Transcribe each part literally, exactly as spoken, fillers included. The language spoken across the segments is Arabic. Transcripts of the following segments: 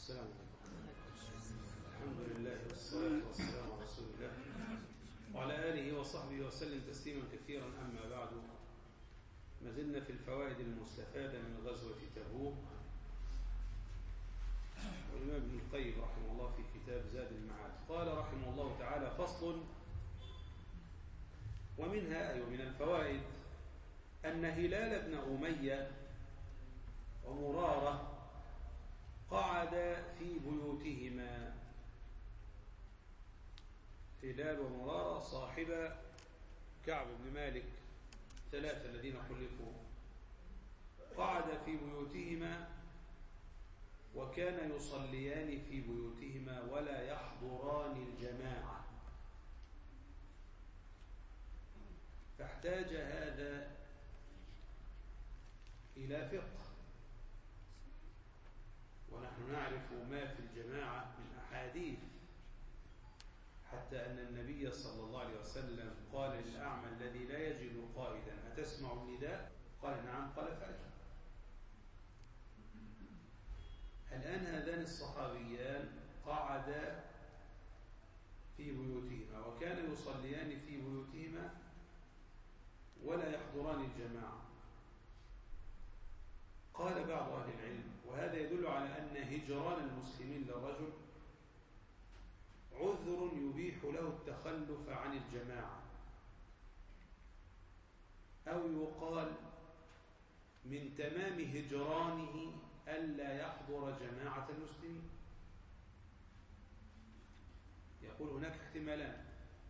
السلام عليكم. الحمد لله والصلاة والسلام على رسول الله وعلى آله وصحبه وسلم تسليما كثيرا. أما بعد، ما زلنا في الفوائد المستفادة من غزوة تبوك، والإمام ابن القيم رحمه الله في كتاب زاد المعاد قال رحمه الله تعالى: فصل. ومنها أي أيوة من الفوائد أن هلال بن أمية ومرارة قعد في بيوتهما. هلال ومرارة صاحب كعب بن مالك ثلاثة الذين خلفوا، قعد في بيوتهما وكان يصليان في بيوتهما ولا يحضران الجماعة، فاحتاج هذا إلى فقه، ونحن نعرف ما في الجماعة من أحاديث، حتى أن النبي صلى الله عليه وسلم قال للأعمى الذي لا يجد قائدا: أتسمع النداء؟ قال: نعم. قال: فأجب. الآن هذان الصحابيان قعدا في بيوتهما وكان يصليان في بيوتهما ولا يحضران الجماعة. قال بعض أهل العلم، وهذا يدل على أن هجران المسلمين للرجل عذر يبيح له التخلف عن الجماعة، أو يقال من تمام هجرانه ألا يحضر جماعة المسلمين. يقول هناك احتمالان: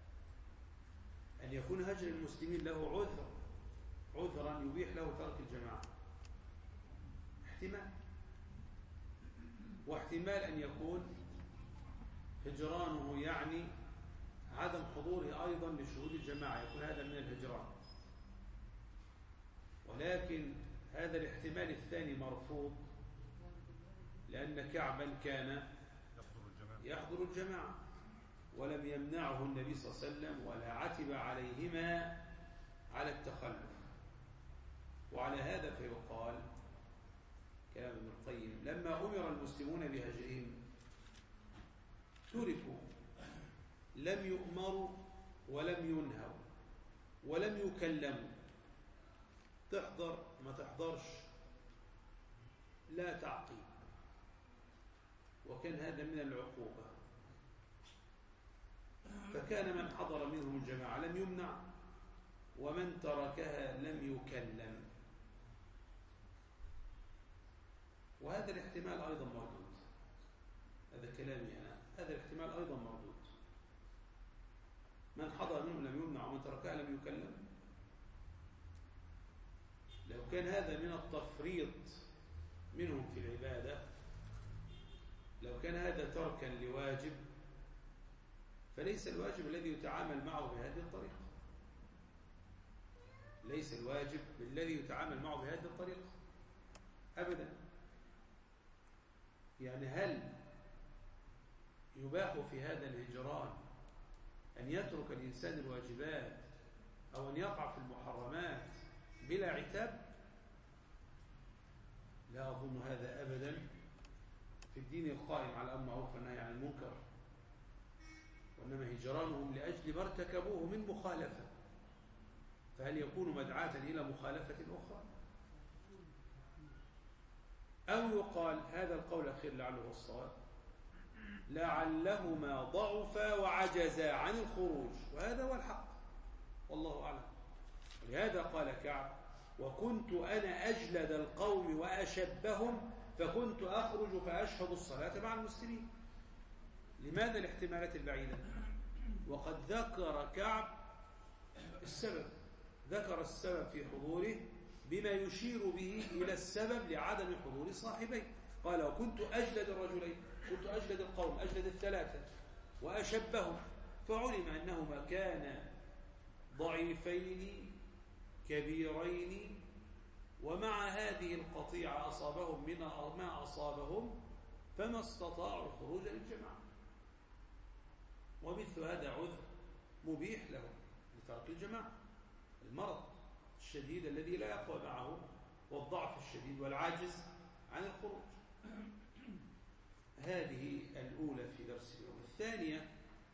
أن يكون هجر المسلمين له عذر عذرا يبيح له ترك الجماعة، احتمال، واحتمال أن يكون هجرانه يعني عدم حضوره أيضا لشهود الجماعة، يكون هذا من الهجران. ولكن هذا الاحتمال الثاني مرفوض، لأن كعبا كان يحضر الجماعة ولم يمنعه النبي صلى الله عليه وسلم ولا عتب عليهما على التخلف. وعلى هذا فيقال كلام ابن القيم: لما أمر المسلمون بهجرهم تركوا، لم يؤمروا ولم ينهوا ولم يكلموا. تحضر ما تحضرش لا تعقيب، وكان هذا من العقوبة. فكان من حضر منهم الجماعة لم يمنع، ومن تركها لم يكلم. وهذا الاحتمال أيضا موجود، هذا كلامي أنا، هذا الاحتمال أيضا موجود. من حضر منهم لم يمنع ومن تركها لم يكلم. لو كان هذا من التفريط منهم في العبادة، لو كان هذا تركا لواجب، فليس الواجب الذي يتعامل معه بهذه الطريقة، ليس الواجب الذي يتعامل معه بهذه الطريقة أبدا. يعني هل يباح في هذا الهجران أن يترك الإنسان الواجبات أو أن يقع في المحرمات بلا عتاب؟ لا أظن هذا أبدا في الدين القائم على الأمر بالمعروف والنهي عن المنكر، وإنما هجرانهم لأجل ما ارتكبوه من مخالفة. فهل يكون مدعاة إلى مخالفة أخرى؟ أو يقال هذا القول الأخير لعله الصواب: لعلهما ضعفا وعجزا عن الخروج، وهذا هو الحق والله أعلم. ولهذا قال كعب: وكنت أنا أجلد القوم وأشبهم، فكنت أخرج فأشهد الصلاة مع المسلمين. لماذا الاحتمالات البعيدة؟ وقد ذكر كعب السبب، ذكر السبب في حضوره بما يشير به إلى السبب لعدم حضور صاحبيه. قال: وكنت أجلد الرجلين، كنت أجلد القوم، أجلد الثلاثة وأشبهم، فعلم أنهما كانا ضعيفين كبيرين، ومع هذه القطيعة أصابهم من ما أصابهم، فما استطاعوا الخروج للجماعة. ومثل هذا عذر مبيح لهم لترك الجماعة: المرض الشديد الذي لا يقوى معه، والضعف الشديد والعاجز عن الخروج. هذه الأولى في درس اليوم. الثانية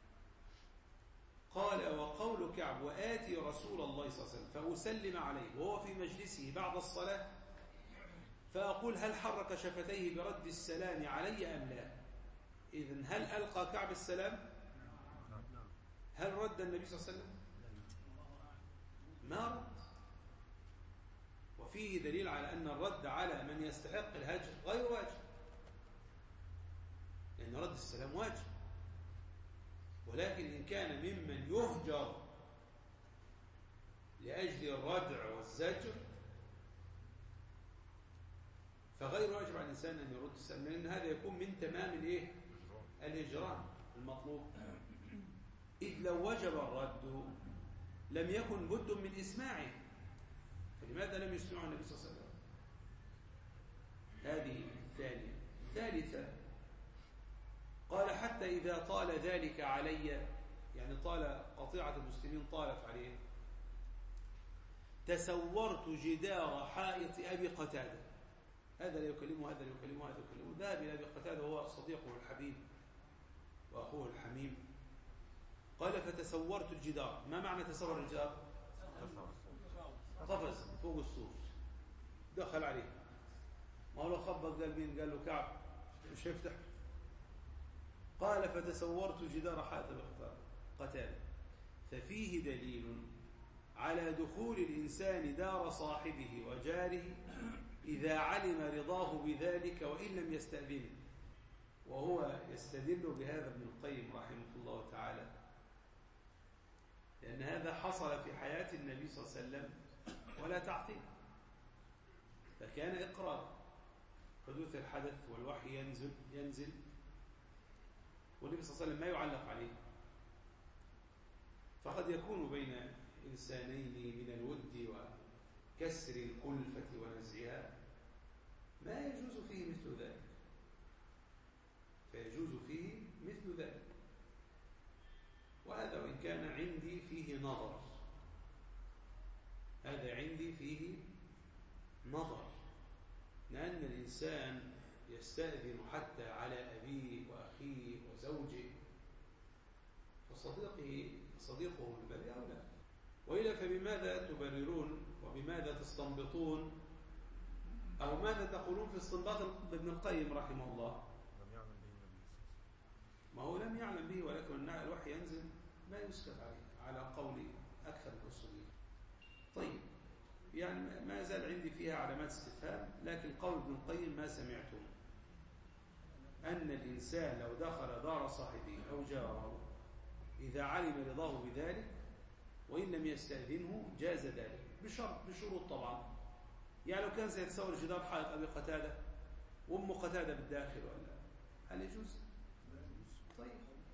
قال وقول كعب وآتي رسول الله صلى الله عليه وسلم فأسلم عليه وهو في مجلسه بعد الصلاة فأقول هل حرك شفتيه برد السلام علي أم لا؟ إذن هل ألقى كعب السلام؟ هل رد النبي صلى الله عليه وسلم؟ ما رد. وفيه دليل على أن الرد على من يستحق الهجر غير واجب، لأن رد السلام واجب، ولكن إن كان ممن يهجر لأجل الردع والزجر فغير واجب على الإنسان أن يرد السلام، لأن هذا يكون من تمام الإيه؟ الهجران المطلوب. إذ لو وجب الرد لم يكن بد من إسماعه، فلماذا لم يسمعه النبي صلى الله عليه وسلم؟ هذه الثانية. ثالثة قال حتى إذا طال ذلك علي، يعني طال قطيعة المسلمين طالت عليه، تسورت جدار حائط أبي قتادة. هذا لا يكلمه هذا لا يكلمه هذا يكلمه. ذهب إلى أبي قتادة وهو صديقه الحبيب وأخوه الحميم. قال فتسورت الجدار. ما معنى تسور الجدار؟ قفز فوق السور، دخل عليه. ما هو لو خبط قال مين؟ قال له كعب، مش هيفتح. قال فتسورت جدار حائط قتادة. ففيه دليل على دخول الإنسان دار صاحبه وجاره إذا علم رضاه بذلك وإن لم يستأذنه. وهو يستدل بهذا ابن القيم رحمه الله تعالى، لأن هذا حصل في حياة النبي صلى الله عليه وسلم ولا تعطيل، فكان إقرار حدوث الحدث والوحي ينزل ينزل والنبي صلى الله عليه وسلم ما يعلق عليه. فقد يكون بين إنسانين من الود وكسر الألفة ونزعها ما يجوز فيه مثل ذلك، فيجوز فيه مثل ذلك. وهذا وإن كان عندي فيه نظر، هذا عندي فيه نظر، لأن الإنسان يستأذن حتى على أبيه وأخيه وزوجه وصديقه صديقه من باب أولى. وإلا فبماذا تبررون وبماذا تستنبطون أو ماذا تقولون في استنباط ابن القيم رحمه الله؟ لم يعلم به النبي. ما هو لم يعلم به، ولكن الوحي ينزل ما يسكت عليه على قول أكثر الأصوليين. طيب، يعني ما زال عندي فيها علامات استفهام، لكن قول ابن القيم ما سمعته أن الإنسان لو دخل دار صاحبه أو جاره إذا علم رضاه بذلك وإن لم يستأذنه جاز ذلك بشرط بشروط طبعا. يعني لو كان سيتصور جدار حائط أبي قتادة وأم قتادة بالداخل ولا هل يجوز؟ طيب،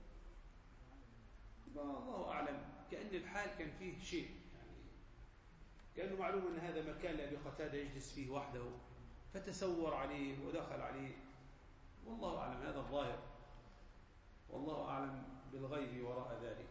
الله أعلم. كأن الحال كان فيه شيء، يعني كأنه معلوم أن هذا مكان لأبي قتادة يجلس فيه وحده فتسور عليه ودخل عليه. والله أعلم، هذا الظاهر، والله أعلم بالغيب وراء ذلك.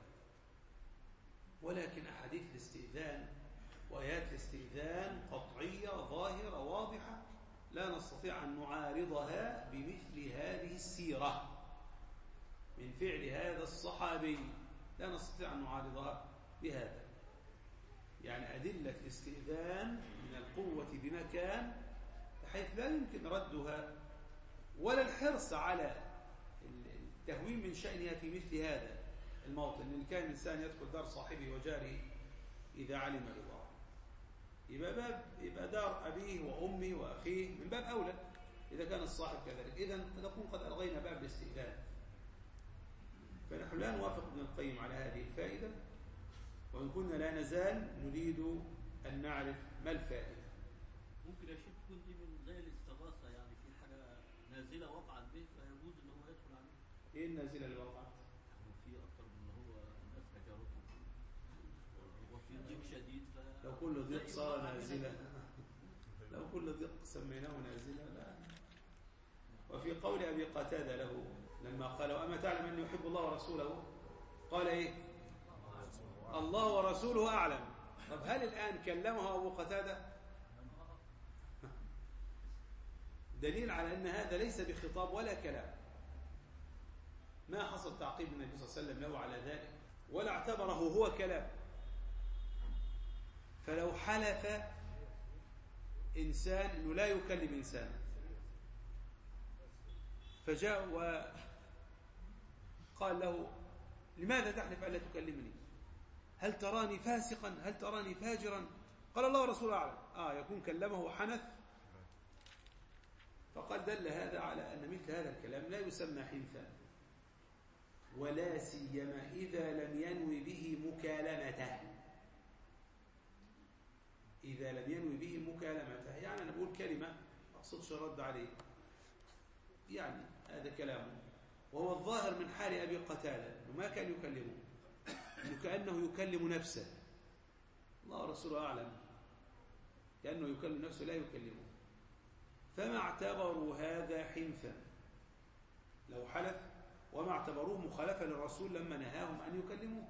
ولكن أحاديث الاستئذان وآيات الاستئذان قطعية ظاهرة واضحة، لا نستطيع أن نعارضها بمثل هذه السيرة من فعل هذا الصحابي، لا نستطيع أن نعارضها بهذا. يعني أدلة الاستئذان من القوة بمكان بحيث لا يمكن ردها ولا الحرص على التهوين من شأنها في مثل هذا الموطن. إن كان الإنسان يدخل دار صاحبه وجاره إذا علم رضاه، يبقى باب يبقى دار أبيه وأمه وأخيه من باب أولى إذا كان الصاحب كذلك. إذن نكون قد ألغينا باب الاستئذان. فنحن لا نوافق ابن القيم على هذه الفائدة، وإن كنا لا نزال نريد أن نعرف ما الفائدة. ممكن يا شيخ تكون دي من زي الاستغاثة، يعني في حاجة نازلة وقعت به فيجوز ان هو يدخل عليه. ايه النازلة اللي وقعت؟ وفي اكتر من هو الناس هجرته وفي ضيق شديد ف لو كل ضيق صار نازلة لو كل ضيق سميناه نازلة لا. وفي قول أبي قتادة له لما قال وأما تعلم أني يحب الله ورسوله، قال إيه؟ الله ورسوله أعلم. طب هل الآن كلمه أبو قتادة؟ دليل على أن هذا ليس بخطاب ولا كلام، ما حصل تعقيب النبي صلى الله عليه وسلم له على ذلك ولا اعتبره هو كلام. فلو حلف إنسان أنه لا يكلم إنسان فجاء وقال له لماذا تحلف ألا تكلمني؟ هل تراني فاسقا؟ هل تراني فاجرا؟ قال الله ورسوله أعلم. آه يكون كلمه وحنث. فقال دل هذا على أن مثل هذا الكلام لا يسمى حنثا، ولا سيما إذا لم ينوي به مكالمته. إذا لم ينوي به مكالمته، يعني أنا بقول كلمة ما أقصدش رد عليه، يعني هذا كلامه، وهو الظاهر من حال أبي قتادة أنه ما كان يكلمه، أنه كأنه يكلم نفسه. الله ورسوله أعلم، كأنه يكلم نفسه لا يكلمه، فما اعتبروا هذا حنثا لو حلف، وما اعتبروه مخالفة للرسول لما نهاهم أن يكلموه.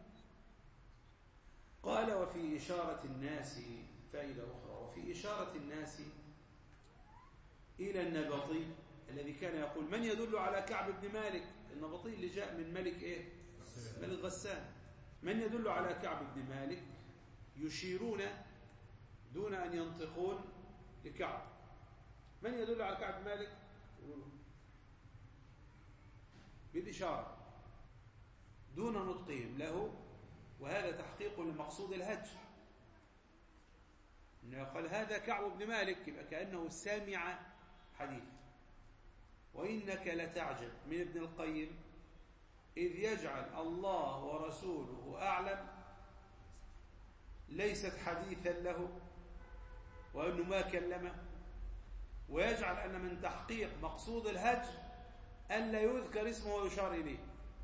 قال وفي إشارة الناس، فائدة أخرى، وفي إشارة الناس إلى النبطي الذي كان يقول من يدل على كعب بن مالك؟ النبطي اللي جاء من ملك إيه؟ ملك غسان. من يدل على كعب بن مالك؟ يشيرون دون أن ينطقون لكعب. من يدل على كعب بن مالك؟ بالإشارة دون نطقهم له، وهذا تحقيق لمقصود الهجر. إنه قال هذا كعب بن مالك، يبقى كأنه سامع حديث. وإنك لتعجب من ابن القيم إذ يجعل الله ورسوله أعلم ليست حديثا له وأنه ما كلمه، ويجعل أن من تحقيق مقصود الهجر ألا يذكر اسمه ويشار إليه.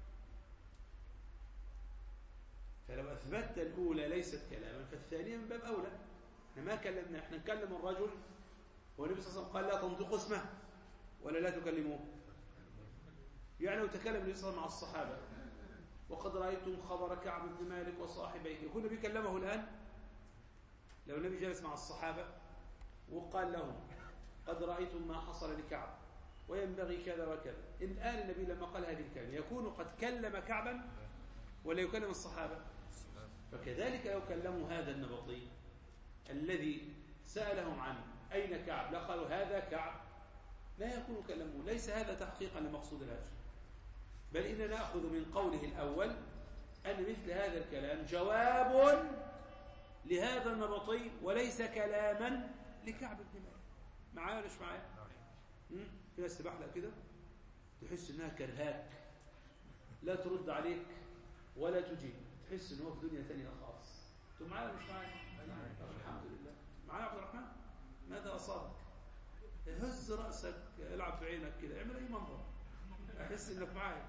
فلو أثبتت الأولى ليست كلاما فالثانية من باب أولى. احنا ما كلمنا، احنا نكلم الرجل والنبي صلى الله عليه وسلم قال لا تنطقوا اسمه ولا لا تكلموه. يعني لو تكلم النبي صلى الله عليه وسلم مع الصحابة وقد رأيتم خبر كعب بن مالك وصاحبيه، يكون النبي كلمه الآن؟ لو النبي جلس مع الصحابة وقال لهم قد رأيتم ما حصل لكعب وينبغي كذا وكذا، الآن النبي لما قال هذه الكلمة يكون قد كلم كعبا ولا يكلم الصحابة؟ فكذلك لو كلموا هذا النبطي الذي سألهم عن أين كعب لا قالوا هذا كعب، لا يكون كلموه. ليس هذا تحقيقا لمقصود الهجر، بل إننا نأخذ من قوله الأول أن مثل هذا الكلام جواب لهذا النبطي وليس كلاما لكعب بن مالك. معايا ولا مش معايا؟ في ناس تبحلق كده تحس انها كرهاك، لا ترد عليك ولا تجيب، تحس ان هو في دنيا ثانيه خالص. انتوا معايا ولا مش معايا؟ الحمد لله. معايا عبد الرحمن؟ ماذا اصابك؟ هز راسك، العب بعينك كده، اعمل اي منظر احس انك معايا.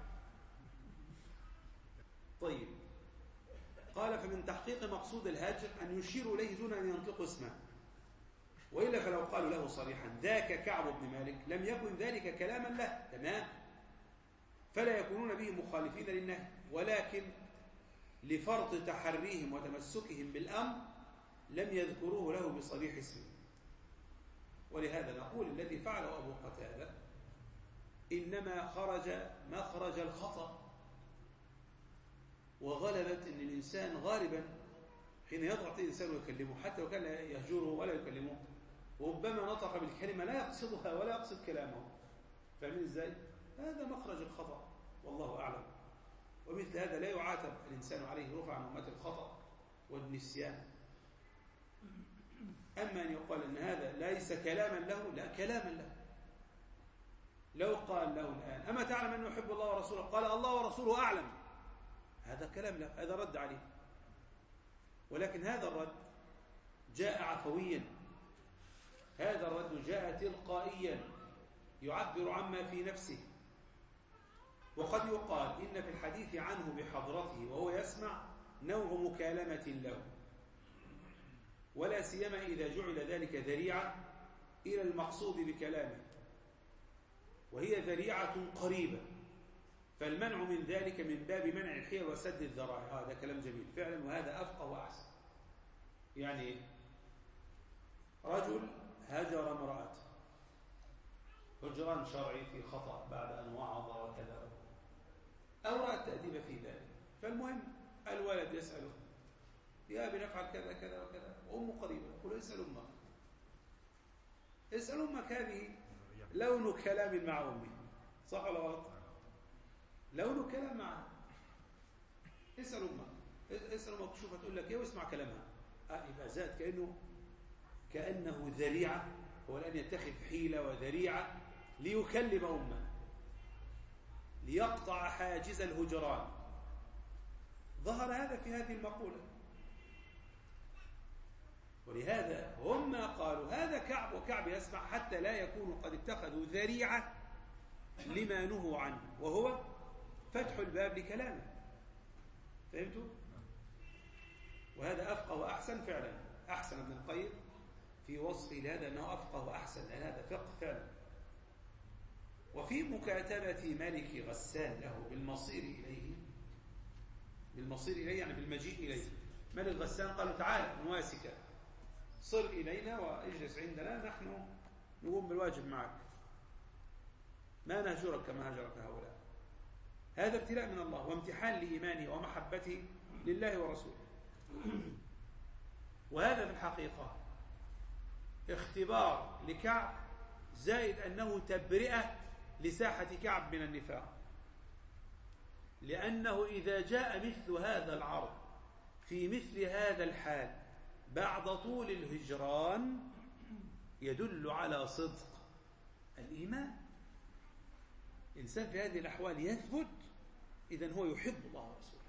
طيب، قال فمن تحقيق مقصود الهجر ان يشيروا اليه دون ان ينطقوا اسمه، وإلا فلو قالوا له صريحا ذاك كعب بن مالك لم يكن ذلك كلاما له، تمام، فلا يكونون به مخالفين للنهي، ولكن لفرط تحريهم وتمسكهم بالأمر لم يذكروه له بصريح اسمه. ولهذا نقول الذي فعله أبو قتادة إنما خرج مخرج الخطأ، وغلبت أن الإنسان غالبا حين يضغط الإنسان ويكلمه حتى وكان يهجره ولا يكلمه، وربما نطق بالكلمة لا يقصدها ولا يقصد كلامه. فاهمين ازاي؟ هذا مخرج الخطأ والله أعلم. ومثل هذا لا يعاتب الإنسان عليه رفعا عن أمة الخطأ والنسيان. أما أن يقال أن هذا ليس كلاما له، لا كلاما له. لو قال له الآن أما تعلم أنه يحب الله ورسوله؟ قال الله ورسوله أعلم، هذا كلام له، هذا رد عليه. ولكن هذا الرد جاء عفويا، هذا الرد جاء تلقائيا يعبر عما في نفسه. وقد يقال إن في الحديث عنه بحضرته وهو يسمع نوع مكالمة له، ولا سيما إذا جعل ذلك ذريعة إلى المقصود بكلامه، وهي ذريعة قريبة، فالمنع من ذلك من باب منع الحيل وسد الذرائع. هذا كلام جميل فعلا، وهذا أفقه وأحسن. يعني رجل هجر امرأته هجران شرعي في خطأ بعد أن وعظ وكذا، فالمهم الولد يسأله يا أبي نفعل كذا كذا وكذا، وأمه قريبة، يقول اسأل أمك. اسأل أمك هذه لون كلام مع أمه، صح ولا غلط؟ لون كلام معها. اسأل أمك، اسأل أمك شوف هتقول لك إيه واسمع كلامها. آه يبقى زاد كأنه كأنه ذريعة، هو الآن يتخذ حيلة وذريعة ليكلم أمه، ليقطع حاجز الهجران. ظهر هذا في هذه المقولة، ولهذا هم قالوا هذا كعب، وكعب يسمع حتى لا يكونوا قد اتخذوا ذريعة لما نهوا عنه، وهو فتح الباب لكلامه. فهمتوا؟ وهذا أفقه وأحسن فعلا. أحسن ابن القيم في وصفه لهذا أنه أفقه وأحسن، لأن هذا فقه فعلا. وفي مكاتبة ملك غسان له بالمصير إليه، بالمصير إليه يعني بالمجيء إليه، ملك غسان قال له تعال نواسك، صر إلينا واجلس عندنا، نحن نقوم بالواجب معك، ما نهجرك كما هجرك هؤلاء. هذا ابتلاء من الله وامتحان لإيمانه ومحبته لله ورسوله. وهذا في الحقيقة اختبار لكعب، زائد أنه تبرئة لساحة كعب من النفاق، لأنه إذا جاء مثل هذا العرض في مثل هذا الحال بعد طول الهجران يدل على صدق الإيمان. إنسان في هذه الأحوال يثبت، إذن هو يحب الله ورسوله.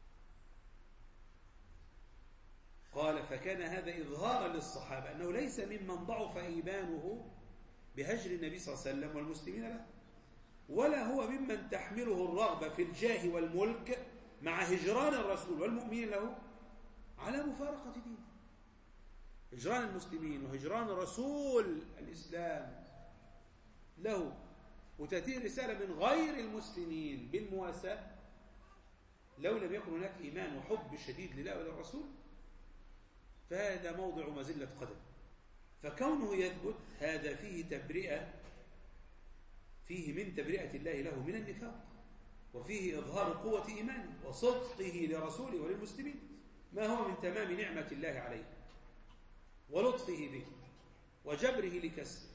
قال فكان هذا إظهارا للصحابة أنه ليس ممن ضعف إيمانه بهجر النبي صلى الله عليه وسلم والمسلمين له، ولا هو ممن تحمله الرغبة في الجاه والملك مع هجران الرسول والمؤمنين له على مفارقة دينه. هجران المسلمين وهجران رسول الإسلام له وتأتي رسالة من غير المسلمين بالمواساة، لو لم يكن هناك إيمان وحب شديد لله وللرسول فهذا موضع مزلة قدم. فكونه يثبت هذا فيه تبرئة، فيه من تبرئة الله له من النفاق، وفيه إظهار قوة إيمانه وصدقه لرسوله وللمسلمين، ما هو من تمام نعمة الله عليه ولطفه به وجبره لكسره.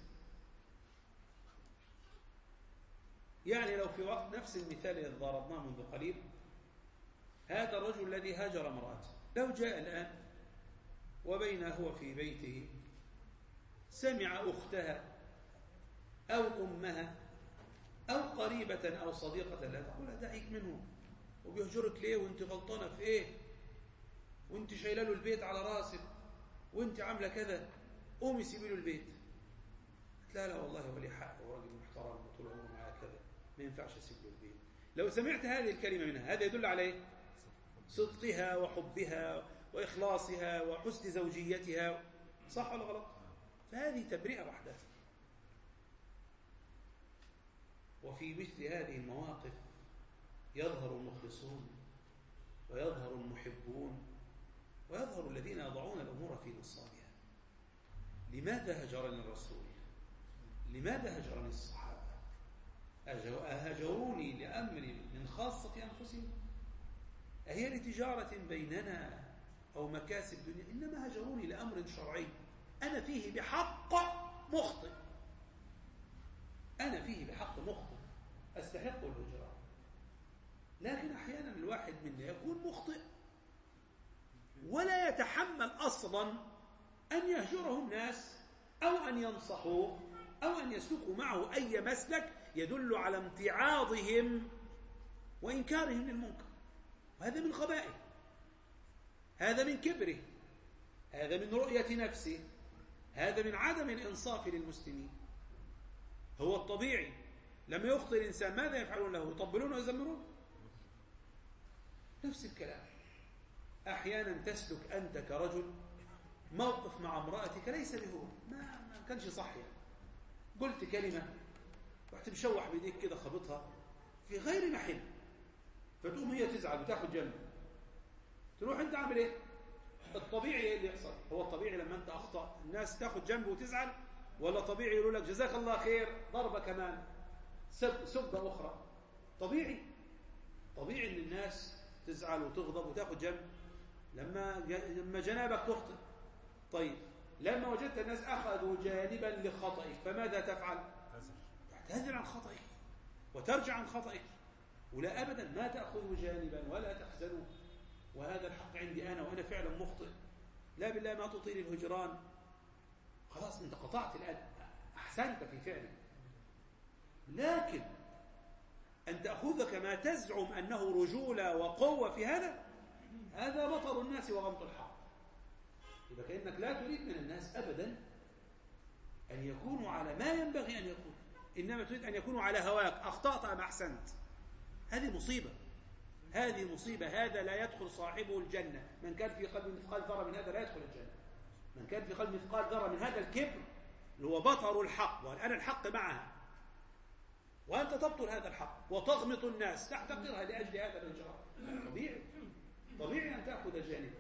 يعني لو في وقت نفس المثال الذي ضربناه منذ قليل، هذا الرجل الذي هاجر امرأته لو جاء الآن وبين هو في بيته سمع أختها أو أمها أو قريبة أو صديقة لا تقول دعيك منه وبيهجرك ليه وانت غلطانة في ايه وانت شايله له البيت على راسك وانت عاملة كذا، قومي سيبي له البيت. لا لا والله ولي حق وراجل محترم وطول عمره معاه كذا، ما ينفعش اسيب له البيت. لو سمعت هذه الكلمة منها هذا يدل عليه صدقها وحبها وإخلاصها وحسن زوجيتها، صح ولا غلط؟ فهذه تبرئة وحدها. وفي مثل هذه المواقف يظهر المخلصون ويظهر المحبون ويظهر الذين يضعون الأمور في نصابها. لماذا هجرني الرسول؟ لماذا هجرني الصحابة؟ أهجروني لأمر من خاصة أنفسهم؟ أهي لتجارة بيننا أو مكاسب دنيا؟ إنما هجروني لأمر شرعي أنا فيه بحق مخطئ، أنا فيه بحق مخطئ أستحق الهجرة. لكن أحيانا الواحد منا يكون مخطئ ولا يتحمل أصلا أن يهجره الناس أو أن ينصحوه أو أن يسلكوا معه أي مسلك يدل على امتعاضهم وإنكارهم للمنكر. وهذا من غبائه، هذا من كبره، هذا من رؤية نفسه، هذا من عدم الإنصاف للمسلمين. هو الطبيعي لما يخطئ الإنسان ماذا يفعلون له؟ يطبلون ويزمرون. نفس الكلام. أحيانا تسلك أنت كرجل موقف مع امرأتك ليس به، ما, ما كانش صح يعني. قلت كلمة رحت مشوح بيديك كده خبطها في غير محل، فتقوم هي تزعل وتاخد جنب، تروح انت عامل ايه؟ الطبيعي ايه اللي يحصل؟ هو الطبيعي لما انت اخطأ الناس تاخد جنب وتزعل، ولا طبيعي يقولوا لك جزاك الله خير ضربة كمان سب سبة أخرى؟ طبيعي طبيعي ان الناس تزعل وتغضب وتاخد جنب لما لما جنابك تخطئ. طيب لما وجدت الناس أخذوا جانبا لخطئك فماذا تفعل؟ تعتذر عن خطئك وترجع عن خطئك، ولا أبدا ما تأخذوا جانبا ولا تحزنوا وهذا الحق عندي أنا وأنا فعلا مخطئ، لا بالله ما تطيل الهجران، خلاص أنت قطعت الآن، أحسنت في فعلك. لكن أن تأخذك ما تزعم أنه رجولة وقوة في هذا، هذا بطر الناس وغمط الحق. إذا كأنك لا تريد من الناس أبدا أن يكونوا على ما ينبغي أن يكون، إنما تريد أن يكونوا على هواك، أخطأت أم أحسنت. هذه مصيبة، هذه مصيبة. هذا لا يدخل صاحبه الجنة. من كان في قلب مثقال ذرة من هذا لا يدخل الجنة. من كان في قلب مثقال ذرة من هذا الكبر اللي هو بطر الحق، وأنا الحق معها وأنت تبطل هذا الحق وتغمط الناس تحتقرها لأجل هذا الإجراء، طبيعي طبيعي أن تأخذ جانبا.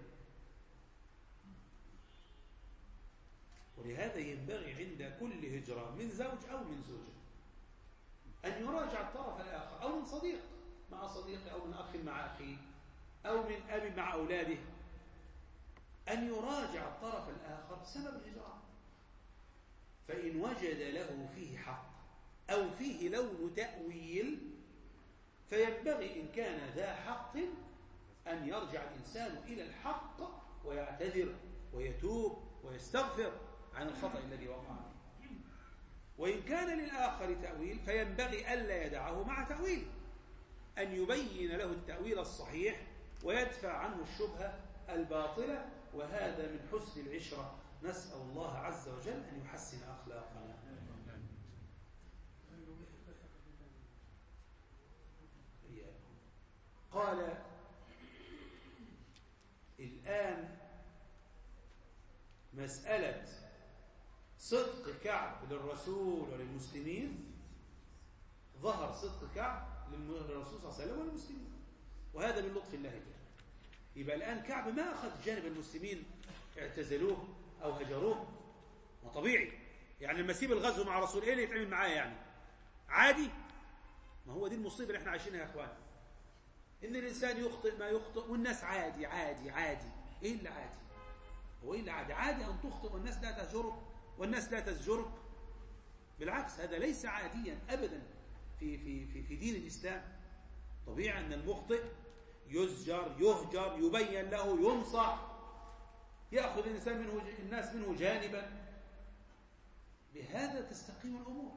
ولهذا ينبغي عند كل هجرة من زوج أو من زوجة أن يراجع الطرف الآخر، أو من صديق مع صديقه، أو من أخ مع أخيه، أو من أب مع أولاده، أن يراجع الطرف الآخر سبب الهجرة. فإن وجد له فيه حق أو فيه لون تأويل فينبغي إن كان ذا حق أن يرجع الإنسان إلى الحق ويعتذر ويتوب ويستغفر عن الخطأ الذي وقع فيه. وإن كان للآخر تأويل فينبغي ألا يدعه مع تأويل، أن يبين له التأويل الصحيح ويدفع عنه الشبهة الباطلة. وهذا من حسن العشرة. نسأل الله عز وجل أن يحسن أخلاقنا. قال الآن مسألة صدق كعب للرسول وللمسلمين، ظهر صدق كعب للرسول صلى الله عليه وسلم والمسلمين، وهذا من لطف الله تعالى. يبقى الآن كعب ما أخذ جانب المسلمين اعتزلوه أو هجروه، وطبيعي يعني لما يسيب الغزو مع رسول إيه اللي يتعمل معاه؟ يعني عادي. ما هو دي المصيبة اللي احنا عايشينها يا أخوان، إن الإنسان يخطئ ما يخطئ والناس عادي عادي عادي. إيه اللي عادي؟ هو إيه اللي عادي؟ عادي أن تخطئ والناس لا تهجرك والناس لا تزجرك؟ بالعكس، هذا ليس عاديا أبدا في, في, في, في دين الإسلام. طبيعي أن المخطئ يزجر يهجر يبين له ينصح، يأخذ الإنسان منه الناس منه جانبا، بهذا تستقيم الأمور.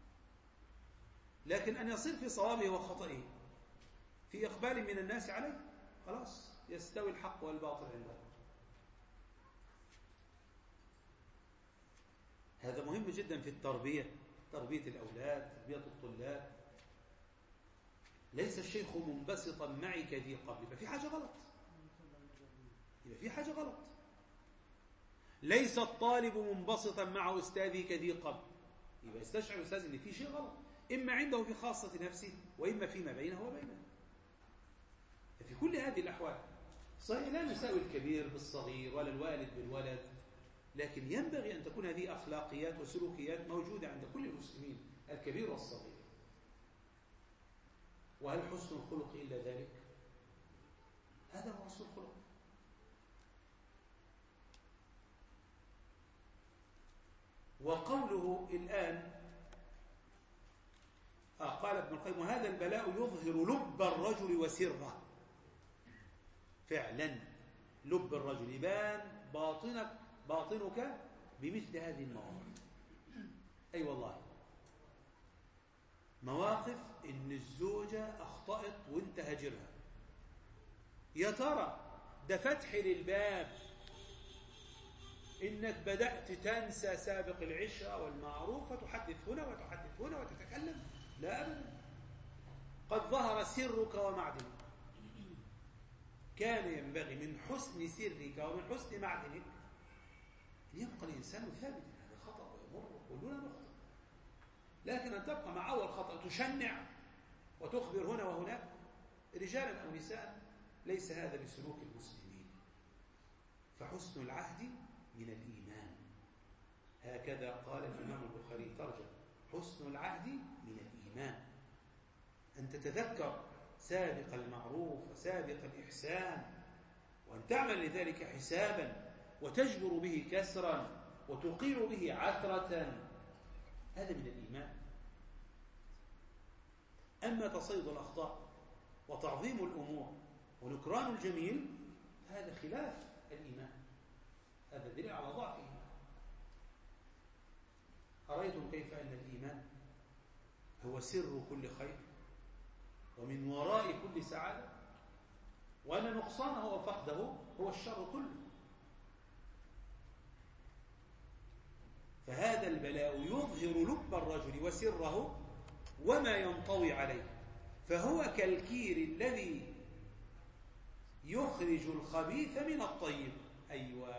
لكن أن يصير في صوابه وخطئه في إقبال من الناس عليه، خلاص يستوي الحق والباطل عنده. هذا مهم جدا في التربية، تربية الأولاد، تربية الطلاب. ليس الشيخ منبسطا معي كذي قبل، يبقى في حاجة غلط، يبقى في حاجة غلط. ليس الطالب منبسطا مع أستاذه كذي قبل، يبقى يستشعر الأستاذ أن في شيء غلط، إما عنده في خاصة نفسه وإما فيما بينه وبينه. في كل هذه الأحوال صحيح لا نساوي الكبير بالصغير ولا الوالد بالولد، لكن ينبغي أن تكون هذه أخلاقيات وسلوكيات موجودة عند كل المسلمين، الكبير والصغير. وهل حسن الخلق إلا ذلك؟ هذا هو حسن الخلق. وقوله الآن آه قال ابن القيم: وهذا البلاء يظهر لب الرجل وسره. فعلا لب الرجل يبان باطنك باطنك بمثل هذه المواقف. أي أيوة والله، مواقف إن الزوجة أخطأت وانت هجرها، يا ترى ده فتح للباب إنك بدأت تنسى سابق العشرة والمعروف وتحدث هنا وتحدث هنا وتتكلم؟ لا أبدا، قد ظهر سرك ومعدنك. كان ينبغي من حسن سرك ومن حسن معدنك أن يبقى الإنسان ثابتا، هذا خطأ ويمر كلنا نخطئ، لكن أن تبقى مع أول خطأ تشنع وتخبر هنا وهناك رجالا أو نساء، ليس هذا بسلوك المسلمين. فحسن العهد من الإيمان، هكذا قال الإمام البخاري ترجم: حسن العهد من الإيمان. أن تتذكر سابق المعروف وسابق الإحسان، وأن تعمل لذلك حسابا وتجبر به كسرا وتقيل به عثرة، هذا من الإيمان. أما تصيد الأخطاء وتعظيم الأمور ونكران الجميل هذا خلاف الإيمان، هذا دليل على ضعف الإيمان. أرأيتم كيف أن الإيمان هو سر كل خير ومن وراء كل سعادة، وأن نقصانه وفقده هو الشر كله. فهذا البلاء يظهر لب الرجل وسره وما ينطوي عليه، فهو كالكير الذي يخرج الخبيث من الطيب. أيوة،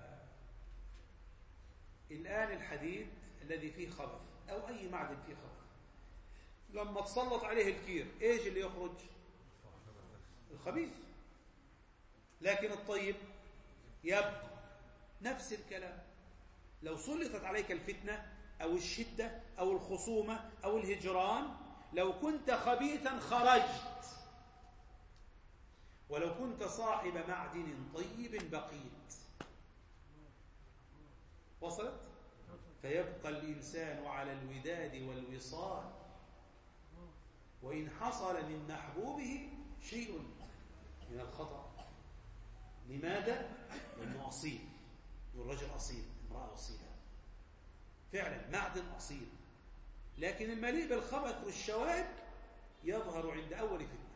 الآن الحديد الذي فيه خبث أو أي معدن فيه خبث لما تسلط عليه الكير إيش اللي يخرج؟ الخبيث. لكن الطيب يبقى. نفس الكلام، لو سلطت عليك الفتنة أو الشدة أو الخصومة أو الهجران، لو كنت خبيثا خرجت، ولو كنت صاحب معدن طيب بقيت. وصلت؟ فيبقى الإنسان على الوداد والوصال، وإن حصل من محبوبه شيء من الخطأ. لماذا؟ لأنه أصيل، والرجل أصيل، امرأة أصيلة فعلا، معدن أصيل. لكن المليء بالخبث والشوائب يظهر عند أول فتنة،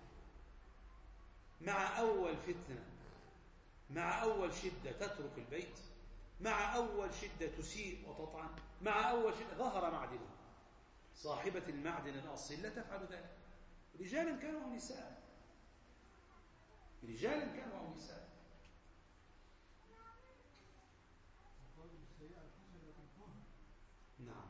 مع أول فتنة، مع أول شدة تترك البيت، مع أول شدة تسيء وتطعن، مع أول شدة ظهر معدنه. صاحبة المعدن الأصيل لا تفعل ذلك، رجالا كانوا أو نساء، رجالا كانوا أو نساء. نعم.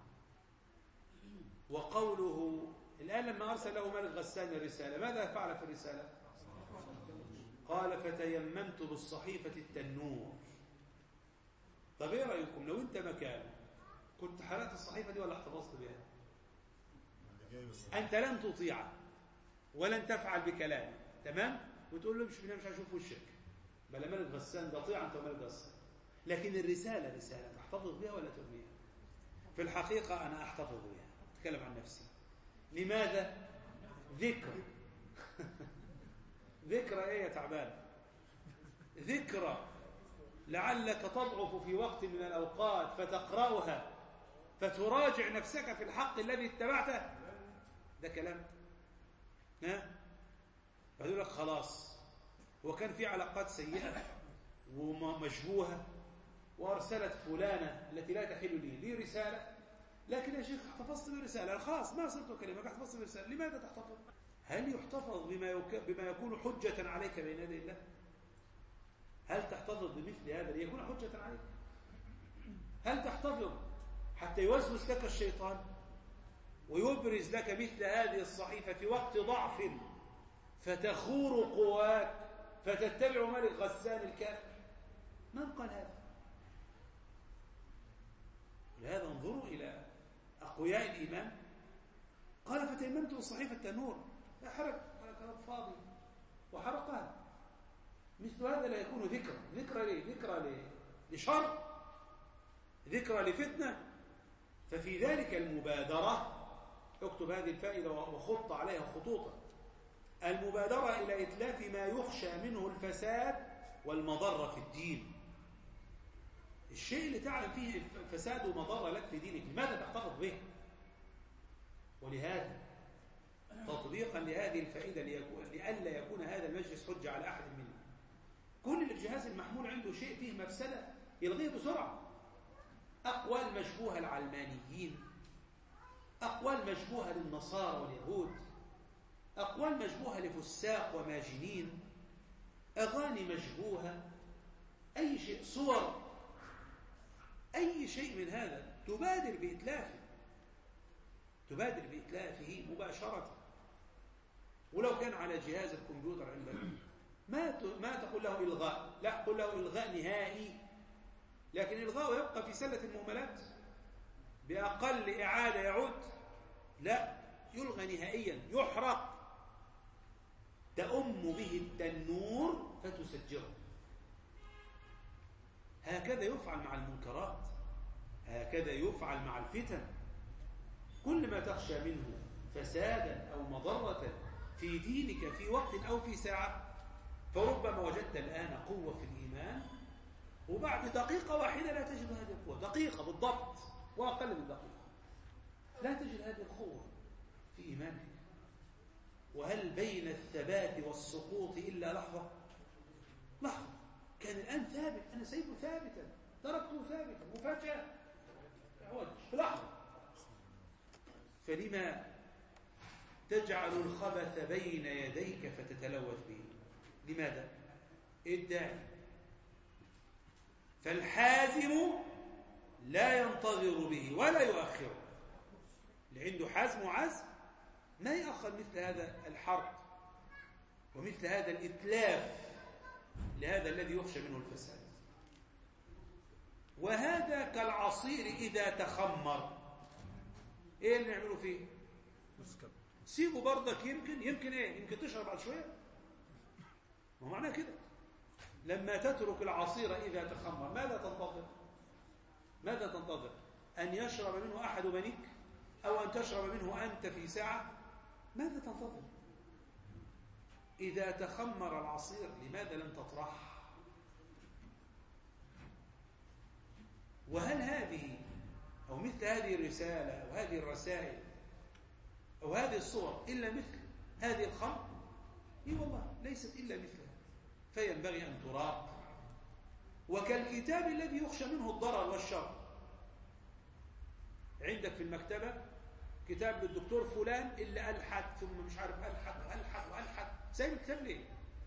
وقوله الآن لما أرسل له ملك غسان الرسالة، ماذا فعل في الرسالة؟ قال فتيممت بالصحيفة التنور. طب ايه رأيكم لو انت مكانه كنت حرقت الصحيفة دي ولا احتفظت بها؟ انت لن تطيعه ولن تفعل بكلامه، تمام؟ وتقول له مش مش هشوف وشك، بل ملك غسان ده طيع انت وملك غسان. لكن الرسالة رسالة تحتفظ بها ولا ترميها؟ في الحقيقة أنا أحتفظ بها، أتكلم عن نفسي. لماذا؟ ذكر ذكرى إيه يا تعبان؟ ذكرى لعلك تضعف في وقت من الأوقات فتقرأها فتراجع نفسك في الحق الذي اتبعته. ده كلام؟ ها؟ فيقول لك خلاص هو كان في علاقات سيئة ومشبوهة وأرسلت فلانة التي لا تحل لي لي رسالة، لكن يا شيخ احتفظت برسالة، خلاص ما صرت كلمة احتفظت برسالة. لماذا تحتفظ؟ هل يحتفظ بما, يك... بما يكون حجة عليك بين يدي الله؟ هل تحتفظ بمثل هذا ليكون حجة عليك؟ هل تحتفظ حتى يوسوس لك الشيطان ويبرز لك مثل هذه الصحيفة في وقت ضعف فتخور قواك فتتبع ملك غسان الكافر؟ من قال هذا؟ لهذا انظروا إلى أقوياء الإيمان. قال فتيممت بالصحيفة التنور، حرق كلام فاضي وحرقها. مثل هذا لا يكون ذكرى. ذكرى ليه؟ ذكرى ليه؟ لشر، ذكرى لفتنة. ففي ذلك المبادرة، اكتب هذه الفائدة وخط عليها خطوطا، المبادرة إلى إتلاف ما يخشى منه الفساد والمضرة في الدين. الشيء اللي تعلم فيه فساد ومضرة لك في دينك لماذا تحتفظ به؟ ولهذا تطبيقا لهذه الفائدة لئلا يكون هذا المجلس حجة على أحد منا، كل الجهاز المحمول عنده شيء فيه مفسدة يلغيه بسرعة. أقوال مشبوهة العلمانيين، أقوال مشبوهة للنصارى واليهود، أقوال مشبوهة لفساق وماجنين، أغاني مشبوهة، أي شيء، صور، أي شيء من هذا تبادر بإتلافه، تبادر بإتلافه مباشرة. ولو كان على جهاز الكمبيوتر عندك ما ما تقول له إلغاء، لا قل له إلغاء نهائي، لكن إلغاءه يبقى في سلة المهملات بأقل إعادة يعود، لا، يلغى نهائيا، يحرق. فتؤم به التنور فتسجره. هكذا يفعل مع المنكرات، هكذا يفعل مع الفتن. كل ما تخشى منه فسادا أو مضرة في دينك في وقت أو في ساعة، فربما وجدت الآن قوة في الإيمان، وبعد دقيقة واحدة لا تجد هذه القوة، دقيقة بالضبط وأقل من دقيقة لا تجد هذه القوة في إيمانك. وهل بين الثبات والسقوط إلا لحظة؟ لحظة. كان الآن ثابت، أنا سيبه ثابتا، تركته ثابتا، وفجأة اعوج في لحظة. فلما تجعل الخبث بين يديك فتتلوث به؟ لماذا؟ الداعي. فالحازم لا ينتظر به ولا يؤخره، اللي عنده حزم وعزم ما يأخر مثل هذا الحرب ومثل هذا الإتلاف لهذا الذي يخشى منه الفساد. وهذا كالعصير إذا تخمر، إيه اللي نعمله فيه؟ سيبه برضك، يمكن يمكن إيه؟ يمكن تشرب بعد شوية. ما معناه كده، لما تترك العصير إذا تخمر ماذا تنتظر؟ ماذا تنتظر؟ أن يشرب منه أحد بنيك أو أن تشرب منه أنت في ساعة؟ ماذا تنتظر؟ إذا تخمر العصير لماذا لم تطرح؟ وهل هذه أو مثل هذه الرسالة أو هذه الرسائل أو هذه الصور إلا مثل هذه الخمر؟ إي والله ليست إلا مثلها، فينبغي أن تراق. وكالكتاب الذي يخشى منه الضرر والشر، عندك في المكتبة كتاب للدكتور فلان اللي ألحد ثم مش عارف ألحد وألحد وألحد، سايب الكتاب ليه؟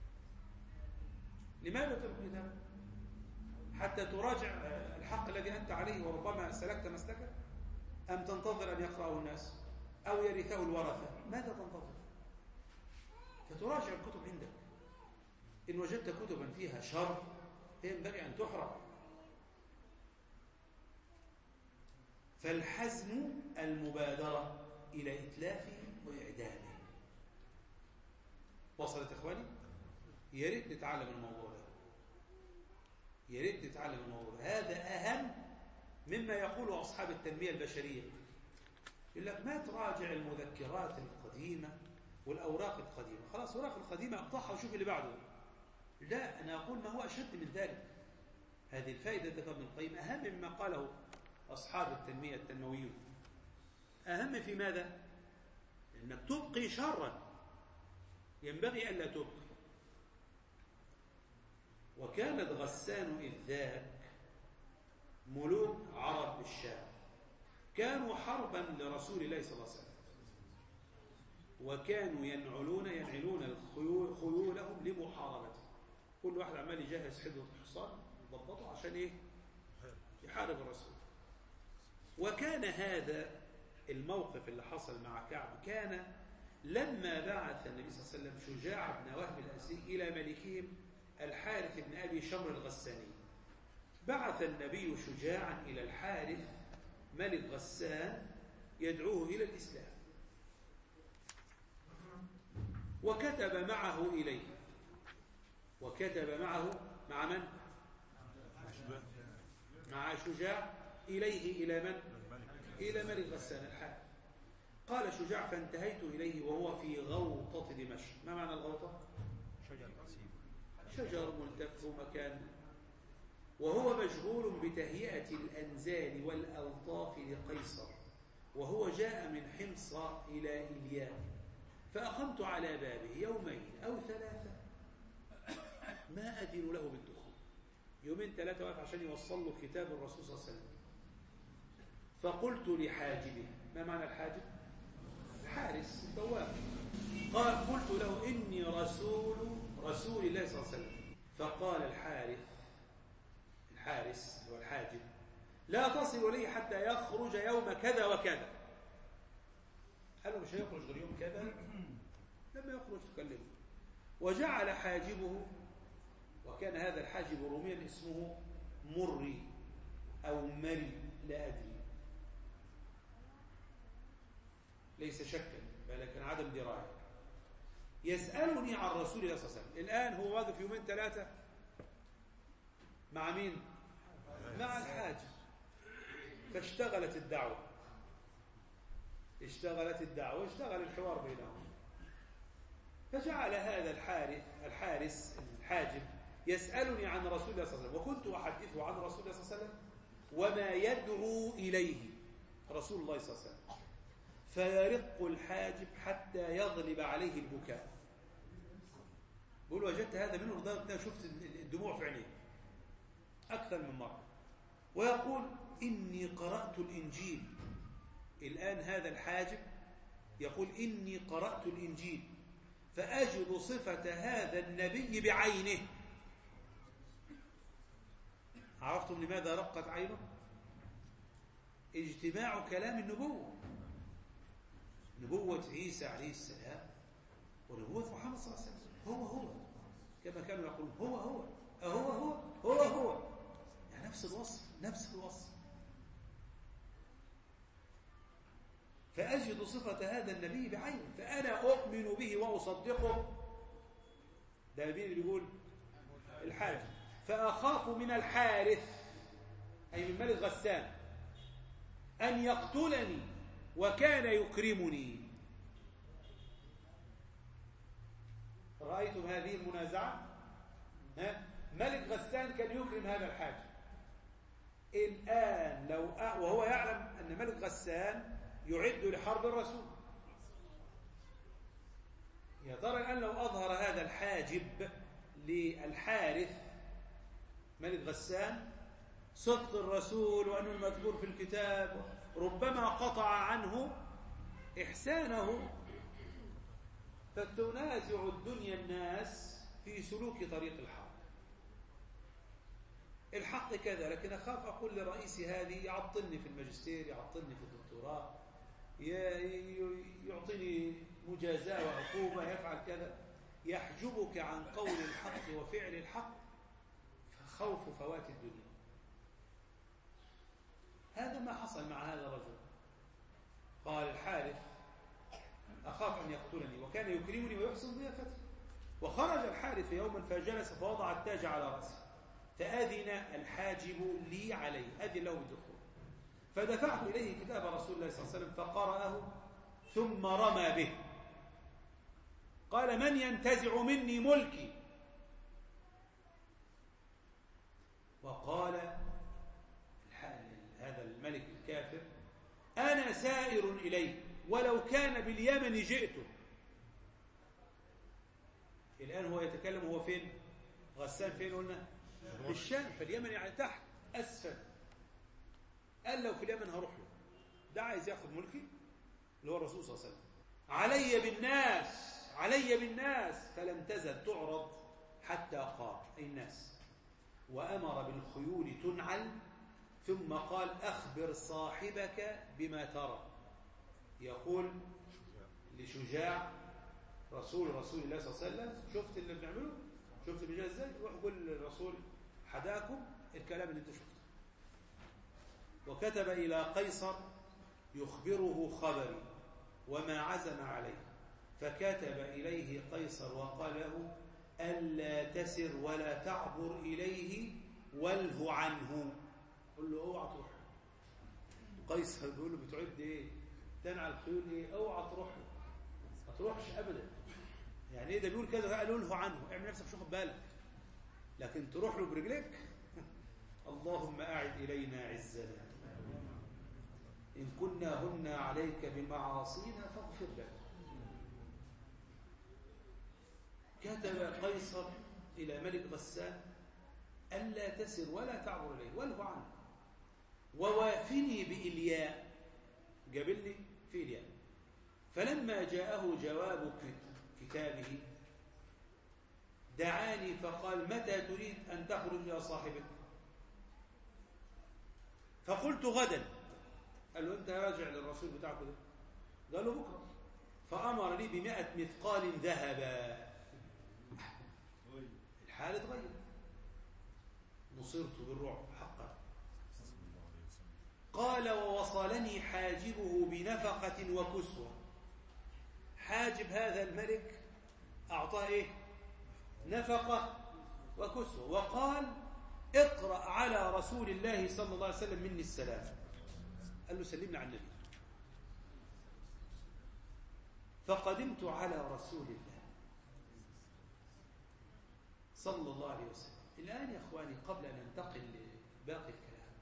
لماذا تترك الكتاب؟ حتى تراجع الحق الذي أنت عليه وربما سلكت مسلكه، أم تنتظر أن يقرأه الناس أو يرثه الورثة؟ ماذا تنتظر؟ فتراجع الكتب عندك. إن وجدت كتبا فيها شر ينبغي أن تحرق. فالحزم المبادرة إلى إتلافه وإعدامه. وصلت إخواني؟ يا ريت نتعلم الموضوع ده، يا ريت نتعلم الموضوع ده. هذا أهم مما يقوله أصحاب التنمية البشرية. يقول لك ما تراجع المذكرات القديمة والأوراق القديمة، خلاص الأوراق القديمة اقطعها وشوف اللي بعده. لا، أنا أقول ما هو أشد من ذلك. هذه الفائدة ذكر ابن القيم أهم مما قاله أصحاب التنمية التنمويون. أهم في ماذا؟ أنك تبقي شرا ينبغي ألا تبقي. وكانت غسان إذ ذاك ملوك عرب الشام، كانوا حربا لرسول الله صلى الله عليه وسلم، وكانوا ينعلون ينعلون الخيول خيولهم لمحاربته. كل واحد عمال يجهز حدة الحصان يضبطه عشان إيه؟ يحارب الرسول. وكان هذا الموقف اللي حصل مع كعب كان لما بعث النبي صلى الله عليه وسلم شجاع بن وهب الأسدي إلى ملكهم الحارث بن أبي شمر الغساني. بعث النبي شجاعا إلى الحارث ملك غسان يدعوه إلى الإسلام، وكتب معه إليه، وكتب معه مع من؟ مع شجاع إليه إلى من؟ إلى ملك غسان الحارث. قال شجاع فانتهيت إليه وهو في غوطة دمشق. ما معنى الغوطة؟ شجر ملتف مكان، وهو مشغول بتهيئة الأنزال والألطاف لقيصر، وهو جاء من حمص إلى إلياء، فأقمت على بابه يومين أو ثلاثة ما أدين له بالدخول. يومين ثلاثة واقف عشان يوصل له كتاب الرسول صلى الله عليه وسلم. فقلت لحاجبه، ما معنى الحاجب؟ الحارس البواب. قال قلت له إني رسول رسول الله صلى الله عليه وسلم. فقال الحارث الحارس هو الحاجب لا تصل إليه حتى يخرج يوم كذا وكذا. قال له مش هيخرج غير يوم كذا، لما يخرج تكلمه. وجعل حاجبه، وكان هذا الحاجب روميا اسمه مري أو مري لا أدري، ليس شكا بل كان عدم دراية، يسألني عن رسول الله صلى الله عليه وسلم. الآن هو واقف يومين ثلاثة مع مين؟ مع الحاجب. فاشتغلت الدعوة اشتغلت الدعوة اشتغل الحوار بينهم. فجعل هذا الحارث الحارس الحاجب يسألني عن رسول الله صلى الله عليه وسلم، وكنت أحدثه عن رسول الله صلى الله عليه وسلم وما يدعو إليه رسول الله صلى الله عليه وسلم. فيرق الحاجب حتى يغلب عليه البكاء. بقول وجدت هذا منه لدرجة شفت الدموع في عينيه أكثر من مرة. ويقول إني قرأت الإنجيل. الآن هذا الحاجب يقول إني قرأت الإنجيل فأجد صفة هذا النبي بعينه. عرفتم لماذا رقت عينه؟ اجتماع كلام النبوة، نبوة عيسى عليه السلام ونبوة محمد صلى الله عليه وسلم هو هو، كما كانوا يقولون هو هو أهو هو هو هو، يعني نفس الوصف نفس الوصف. فأجد صفة هذا النبي بعينه فأنا أؤمن به وأصدقه. ده مين اللي بيقول؟ الحارث. فأخاف من الحارث أي من ملك غسان أن يقتلني وكان يكرمني. رأيتم هذه المنازعة؟ ها؟ ملك غسان كان يكرم هذا الحاجب. الآن لو أ... وهو يعلم أن ملك غسان يعد لحرب الرسول. يا ترى الآن لو أظهر هذا الحاجب للحارث ملك غسان صدق الرسول وأنه المذكور في الكتاب، ربما قطع عنه إحسانه، فتنازع الدنيا الناس في سلوك طريق الحق. الحق كذا، لكن أخاف أقول لرئيسي هذه يعطلني في الماجستير، يعطلني في الدكتوراه، يعطيني مجازاة وعقوبة، يفعل كذا، يحجبك عن قول الحق وفعل الحق فخوف فوات الدنيا. هذا ما حصل مع هذا الرجل. قال الحارث أخاف أن يقتلني وكان يكرمني ويحسن ضيافتي. وخرج الحارث يوما فجلس فوضع التاج على رأسه فأذن الحاجب لي عليه، أذن له بالدخول. فدفعت إليه كتاب رسول الله صلى الله عليه وسلم فقرأه ثم رمى به. قال من ينتزع مني ملكي؟ وقال هذا الملك الكافر أنا سائر إليه ولو كان باليمن جئته. الآن هو يتكلم هو فين؟ غسان فين قلنا؟ في الشام، فاليمن يعني تحت أسفل. قال لو في اليمن هروح له، ده عايز ياخذ ملكي اللي هو الرسول صلى الله عليه وسلم. علي بالناس علي بالناس فلم تزل تعرض حتى قام أي الناس، وأمر بالخيول تنعل، ثم قال أخبر صاحبك بما ترى. يقول لشجاع رسول رسول الله صلى الله عليه وسلم شفت اللي بنعمله؟ شفت بيجي ازاي؟ روح قول للرسول حداكم الكلام اللي انت شفته. وكتب إلى قيصر يخبره خبري وما عزم عليه، فكتب إليه قيصر وقال له ألا تسر ولا تعبر إليه واله عنه. قل له اوعى تروح. قيصر بيقول له بتعد ايه؟ تنعى الخيول ايه؟ اوعى تروح له، ما تروحش ابدا. يعني ايه ده بيقول كذا؟ قالوا له عنه، اعمل نفسك مش واخد بالك، لكن تروح له برجليك. اللهم أعد إلينا عزنا إن كنا هنا عليك بمعاصينا فاغفر لنا. كتب قيصر إلى ملك غسان ألا تسر ولا تعبر إليه واله عنه، ووافني بإلياء، قابلني في إلياء. فلما جاءه جواب كتابه دعاني فقال متى تريد أن تخرج يا صاحبك؟ فقلت غدا. قال له أنت راجع للرسول بتاعك ده؟ قال له بكرة. فأمر لي بمئة مثقال ذهبا. الحال اتغير، نصرت بالرعب حقا. قال ووصلني حاجبه بنفقة وكسوة. حاجب هذا الملك الله إيه؟ نفقة وكسوة. وقال اقرأ على رسول الله صلى الله عليه وسلم مني السلام. قال له سلمنا على النبي. فقدمت على رسول الله صلى الله عليه وسلم. الآن يا أخواني قبل أن ننتقل لباقي الكلام،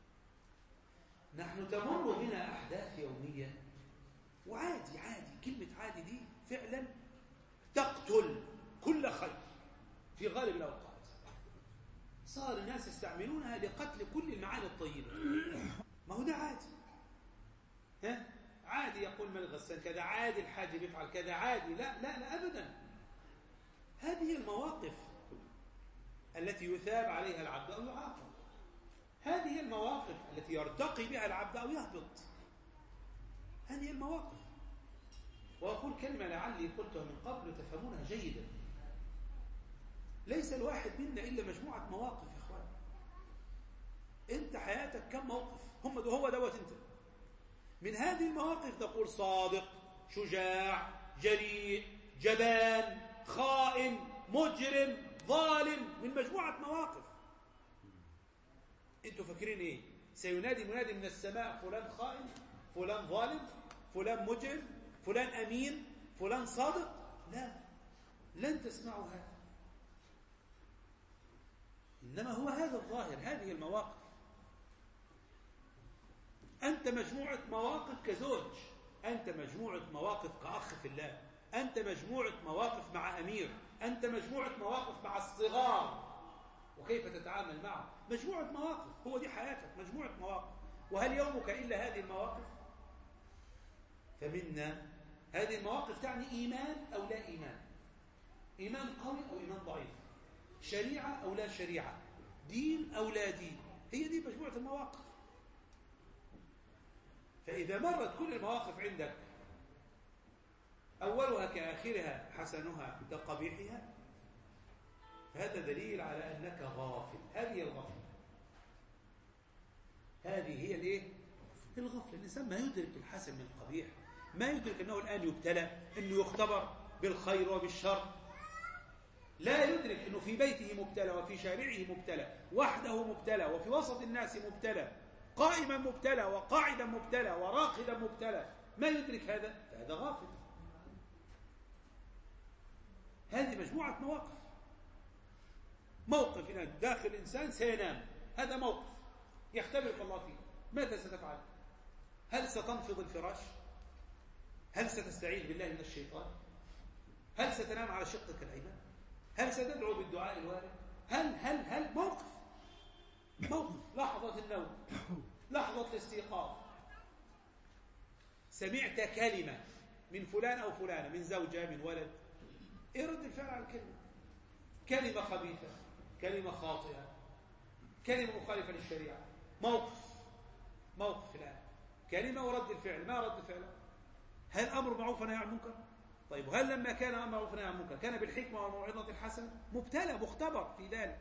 نحن تمر بنا أحداث يومية وعادي عادي، كلمة عادي دي فعلا تقتل كل خير في غالب الأوقات. صار الناس يستعملونها لقتل كل المعاني الطيبة. ما هو ده عادي. ها؟ عادي يقول ملك غسان كذا، عادي الحاج بيفعل كذا، عادي. لا لا لا أبدا. هذه المواقف التي يثاب عليها العبد أو يعاقب. هذه المواقف التي يرتقي بها العبد أو يهبط. هذه المواقف. وأقول كلمة لعلي قلتها من قبل تفهمونها جيدا. ليس الواحد منا إلا مجموعة مواقف يا أخوان. أنت حياتك كم موقف؟ هم دو هو دوت أنت. من هذه المواقف تقول صادق، شجاع، جريء، جبان، خائن، مجرم، ظالم، من مجموعة مواقف. أنتوا فاكرين إيه؟ سينادي منادي من السماء فلان خائن، فلان ظالم، فلان مجرم، فلان أمين، فلان صادق؟ لا، لن تسمعوا هذا. إنما هو هذا الظاهر، هذه المواقف. أنت مجموعة مواقف كزوج، أنت مجموعة مواقف كأخ في الله، أنت مجموعة مواقف مع أمير، أنت مجموعة مواقف مع الصغار وكيف تتعامل معهم. مجموعة مواقف، هو دي حياتك، مجموعة مواقف. وهل يومك إلا هذه المواقف؟ فمنا هذه المواقف تعني إيمان أو لا إيمان، إيمان قوي أو إيمان ضعيف، شريعة أو لا شريعة، دين أو لا دين. هي دي مجموعة المواقف. فإذا مرت كل المواقف عندك أولها كآخرها حسنها كقبيحها، هذا دليل على أنك غافل. هذه الغفلة، هذه هي الإيه؟ الغفلة. الإنسان ما يدرك الحسن من القبيح، ما يدرك أنه الآن يبتلى، أنه يختبر بالخير وبالشر. لا يدرك أنه في بيته مبتلى، وفي شارعه مبتلى، وحده مبتلى، وفي وسط الناس مبتلى، قائما مبتلى، وقاعدا مبتلى، وراقدا مبتلى. ما يدرك هذا، فهذا غافل. هذه مجموعة مواقف. موقف الآن داخل الإنسان سينام، هذا موقف يختبرك الله فيه. ماذا ستفعل؟ هل ستنفض الفراش؟ هل ستستعيذ بالله من الشيطان؟ هل ستنام على شقك الأيمن؟ هل ستدعو بالدعاء الوارد؟ هل هل هل موقف موقف لحظة النوم، لحظة الاستيقاظ، سمعت كلمة من فلان أو فلانة، من زوجة، من ولد، إيه رد الفعل على الكلمة؟ كلمة خبيثة، كلمة خاطئة، كلمة مخالفة للشريعة. موقف موقف الآن، كلمة ورد الفعل. ما رد الفعل؟ هل أمر معروف ونهي عن المنكر؟ طيب، وهل لما كان أمر معروف ونهي عن المنكر كان بالحكمة والموعظة الحسنة؟ مبتلى مختبر في ذلك.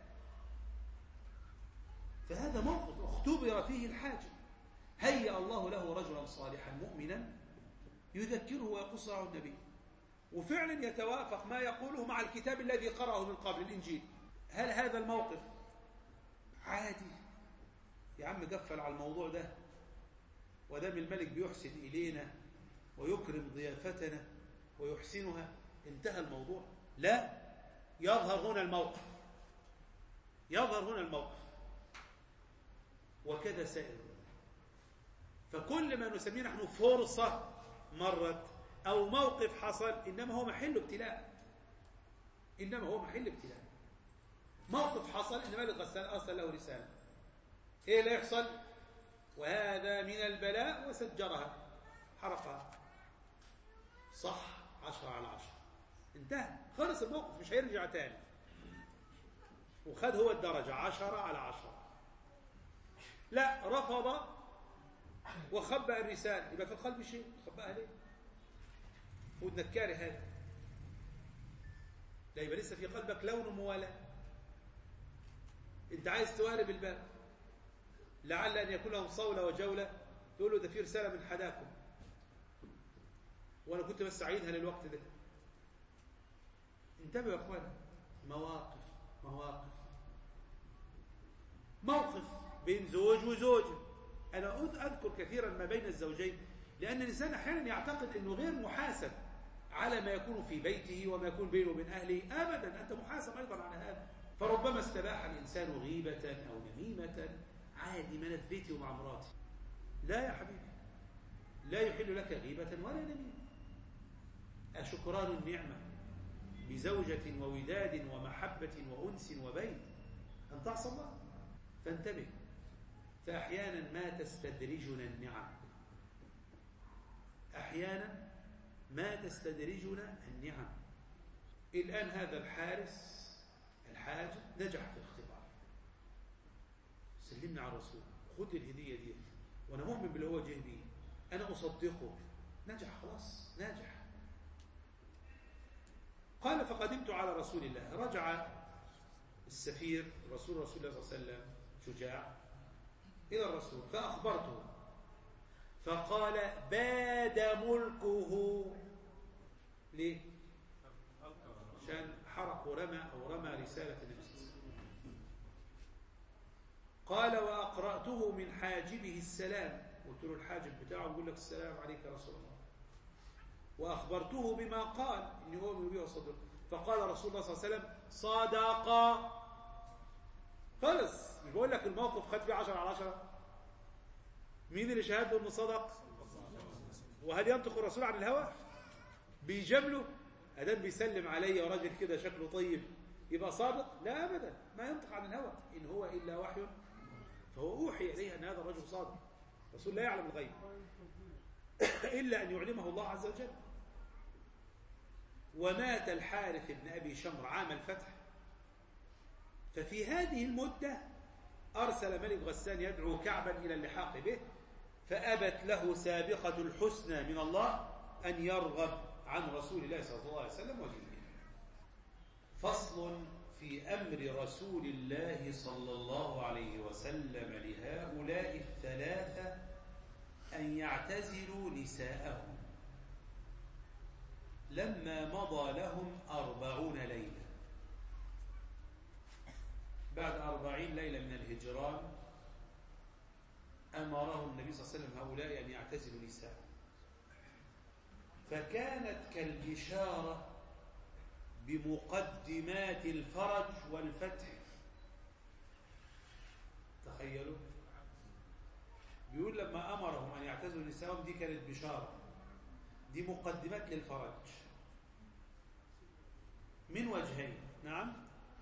فهذا موقف اختبر فيه الحاجة. هيأ الله له رجلا صالحا مؤمنا يذكره ويقص له النبي، وفعلا يتوافق ما يقوله مع الكتاب الذي قرأه من قبل، الإنجيل. هل هذا الموقف عادي؟ يا عم قفل على الموضوع ده، ودام الملك بيحسن إلينا ويكرم ضيافتنا ويحسنها انتهى الموضوع. لا، يظهر هنا الموقف، يظهر هنا الموقف. وكذا سائر. فكل ما نسميه نحن فرصة مرت أو موقف حصل إنما هو محل ابتلاء، إنما هو محل ابتلاء. موقف حصل إن ملك غسان أرسل له رسالة، إيه اللي يحصل؟ وهذا من البلاء، وسجرها، حرقها. صح، عشرة على عشرة، انتهى، خلص الموقف، مش هيرجع تاني. وخد هو الدرجة عشرة على عشرة. لا، رفض وخبأ الرسالة، يبقى في القلب شيء، خبأها ليه؟ ودنك كاره هذا، لا يبقى لسه في قلبك لون موالاه. انت عايز توارب الباب، لعل ان يكون لهم صولة وجولة، تقول له ده في رسالة من حداكم وانا كنت بس اعيدها للوقت ده. انتبهوا يا اخوان، مواقف مواقف موقف بين زوج وزوجة. أنا أذكر كثيرا ما بين الزوجين، لأن الإنسان أحيانا يعتقد أنه غير محاسب على ما يكون في بيته وما يكون بينه وبين أهله. أبدا، أنت محاسب أيضا على هذا. فربما استباح الإنسان غيبة أو نميمة عادي، ما أنا في بيتي ومع مراتي. لا يا حبيبي، لا يحل لك غيبة ولا نميمة. أشكران النعمة بزوجة ووداد ومحبة وأنس وبيت أن تعصى الله. فانتبه، فأحيانا ما تستدرجنا النعم، أحيانا ما تستدرجنا النعم. الآن هذا الحارس الحاج نجح في الاختبار، سلمنا على الرسول، خذ الهدية دي وأنا مؤمن باللي هو جه بيه، أنا أصدقه، نجح خلاص، ناجح. قال فقدمت على رسول الله. رجع السفير رسول رسول الله صلى الله عليه وسلم شجاع إلى الرسول فأخبرته، فقال باد ملكه. ليه؟ عشان حرق ورمى أو رمى رسالة النبي صلى الله عليه وسلم. قال وأقرأته من حاجبه السلام، قلت له الحاجب بتاعه بيقول لك السلام عليك يا رسول الله، وأخبرته بما قال إني أؤمن به وصدق. فقال رسول الله صلى الله عليه وسلم صدق. خلص، بيقول لك الموقف خد فيه عشرة على عشرة. مين اللي شهد له انه صدق؟ وهل ينطق الرسول عن الهوى؟ بيجامله؟ ادام بيسلم علي وراجل كده شكله طيب يبقى صادق؟ لا ابدا، ما ينطق عن الهوى، ان هو الا وحي. فهو اوحي اليه ان هذا الرجل صادق. الرسول لا يعلم الغيب الا ان يعلمه الله عز وجل. ومات الحارث بن ابي شمر عام الفتح. ففي هذه المدة أرسل ملك غسان يدعو كعبا إلى اللحاق به، فأبت له سابقة الحسنى من الله أن يرغب عن رسول الله صلى الله عليه وسلم ودينه. فصل في أمر رسول الله صلى الله عليه وسلم لهؤلاء الثلاثة أن يعتزلوا نساءهم لما مضى لهم أربعون ليلة. بعد أربعين ليلة من الهجران أمرهم النبي صلى الله عليه وسلم هؤلاء أن يعتزلوا نساء، فكانت كالبشارة بمقدمات الفرج والفتح. تخيلوا، بيقول لما أمرهم أن يعتزلوا نساءهم دي كانت بشارة، دي مقدمات للفرج من وجهين. نعم،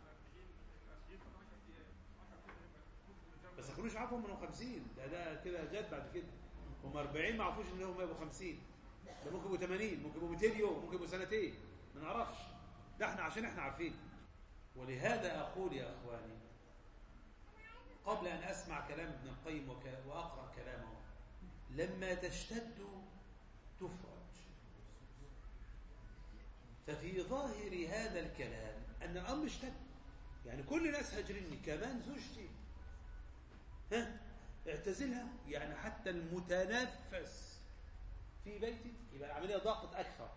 بس كانوش عارفهم انهم خمسين، ده ده كده جد. بعد كده هم أربعين ما عرفوش انهم يبقوا خمسين، ده ممكن يبقوا ثمانين، ممكن يبقوا مئتين يوم، ممكن يبقوا سنتين، ما نعرفش. ده احنا عشان احنا عارفين. ولهذا اقول يا اخواني، قبل ان اسمع كلام ابن القيم واقرا كلامه، لما تشتد تفرج. ففي ظاهر هذا الكلام ان الامر اشتد، يعني كل الناس هاجريني، كمان زوجتي ها اعتزلها، يعني حتى المتنفس في بيتي، يبقى العملية ضاقت أكثر.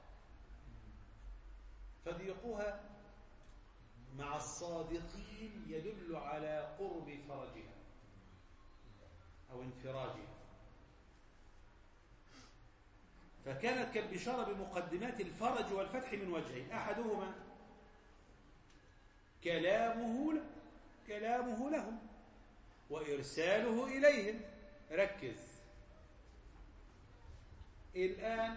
فضيقها مع الصادقين يدل على قرب فرجها أو انفراجها. فكانت كالبشارة بمقدمات الفرج والفتح من وجهين، أحدهما كلامه كلامه لهم وإرساله إليهم. ركز، الآن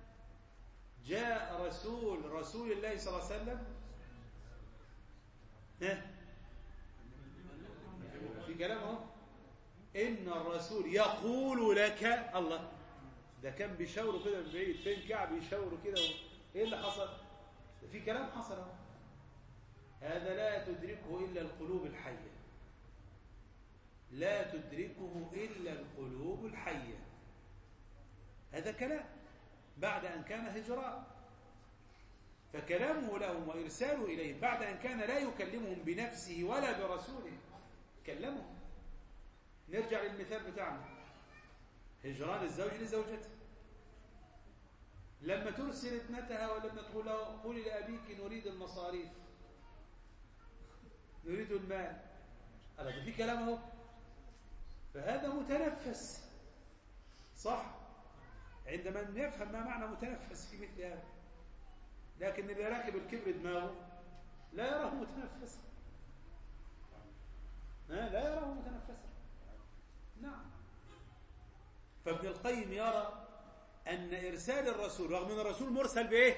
جاء رسول رسول الله صلى الله عليه وسلم، ها في كلامه إن الرسول يقول لك. الله، ده كان بيشاوروا كده من بعيد، فين كعب يشاوروا كده، إيه اللي حصل؟ ده في كلام حصل. هذا لا تدركه إلا القلوب الحية، لا تدركه إلا القلوب الحية. هذا كلام بعد أن كان هجراء، فكلامه لهم وإرساله إليهم بعد أن كان لا يكلمهم بنفسه ولا برسوله، كلمهم. نرجع للمثال بتاعنا، هجران الزوج لزوجته. لما ترسل ابنتها ولما تقول له قولي لأبيك نريد المصاريف نريد المال، هذا في كلام اهو، فهذا متنفس صح عندما يفهم ما معنى متنفس في مثل هذا. لكن اللي راكب الكبر دماغه لا يراه متنفسا، لا يراه متنفسا. نعم. فابن القيم يرى أن إرسال الرسول رغم أن الرسول مرسل بإيه؟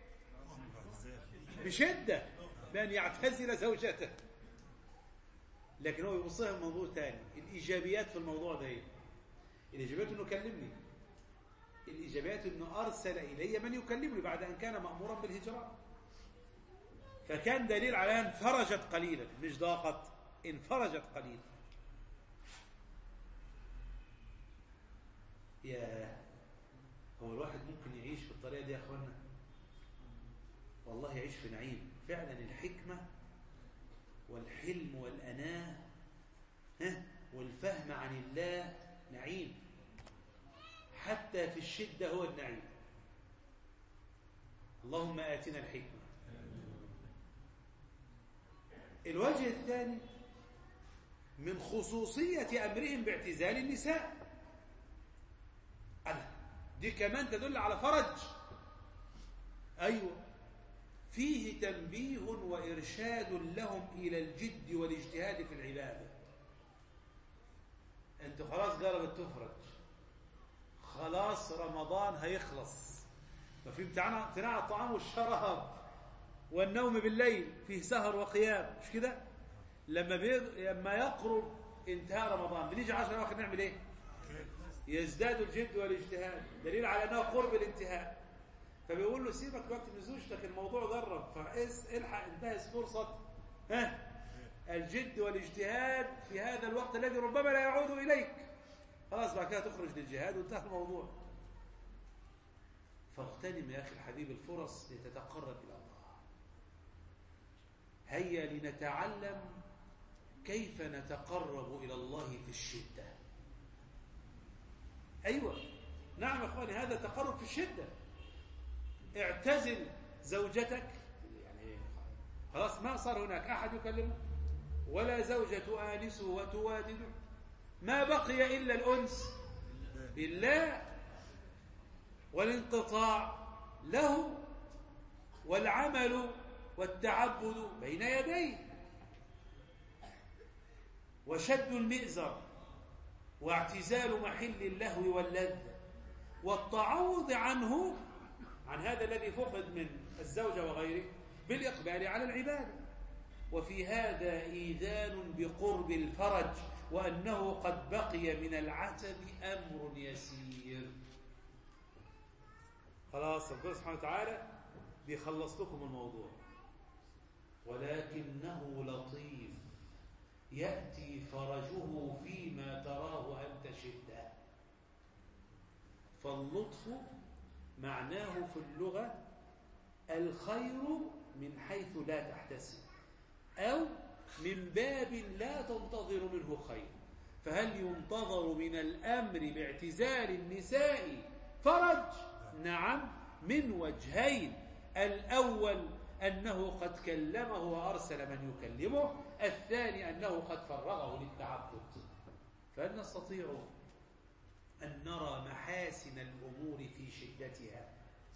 بشدة، بأن يعتزل زوجته، لكن هو يبصها من موضوع ثاني. الإيجابيات في الموضوع ده إيه؟ الإيجابيات أنه كلمني، الإيجابيات أنه أرسل إلي من يكلمني بعد أن كان مأمورا بالهجرة، فكان دليل على أن انفرجت قليلا، مش ضاقت، انفرجت قليلا. يا هو الواحد ممكن يعيش بالطريقة دي يا أخوانا؟ والله يعيش في نعيم فعلا. الحكمة والحلم والأناة والفهم عن الله نعيم، حتى في الشدة هو النعيم. اللهم آتنا الحكمة. الوجه الثاني من خصوصية أمرهم باعتزال النساء، دي كمان تدل على فرج. أيوة، فيه تنبيه وإرشاد لهم إلى الجد والاجتهاد في العبادة. أنت خلاص قربت تفرج، خلاص رمضان هيخلص، ففي امتناع الطعام والشراب والنوم بالليل، فيه سهر وقيام، مش كده؟ لما لما يقرب انتهاء رمضان بنيجي عشر اواخر نعمل ايه؟ يزداد الجد والاجتهاد، دليل على انه قرب الانتهاء. فبيقول له سيبك وقت من زوجتك، الموضوع قرب، فالحق انتهز فرصه ها الجد والاجتهاد في هذا الوقت الذي ربما لا يعود اليك. خلاص بعد كده تخرج للجهاد وانتهى الموضوع. فاغتنم يا اخي الحبيب الفرص لتتقرب الى الله. هيا لنتعلم كيف نتقرب الى الله في الشده. ايوه نعم يا اخواني، هذا تقرب في الشده. اعتزل زوجتك، يعني خلاص ما صار هناك احد يكلمه ولا زوجة تؤانسه وتوادده، ما بقي الا الانس بالله والانقطاع له والعمل والتعبد بين يديه وشد المئزر واعتزال محل اللهو واللذة والتعوض عنه، عن هذا الذي فقد من الزوجة وغيره، بالإقبال على العبادة. وفي هذا إيذان بقرب الفرج وأنه قد بقي من العتب أمر يسير. خلاص ربنا سبحانه وتعالى بيخلص لكم الموضوع، ولكنه لطيف يأتي فرجه فيما تراه أنت شدة. فاللطف معناه في اللغة الخير من حيث لا تحتسب، أو من باب لا تنتظر منه خير. فهل ينتظر من الأمر باعتزال النساء فرج؟ نعم، من وجهين. الأول أنه قد كلمه وأرسل من يكلمه، الثاني أنه قد فرغه للتعبد. فهل نستطيع أن نرى محاسن الأمور في شدتها؟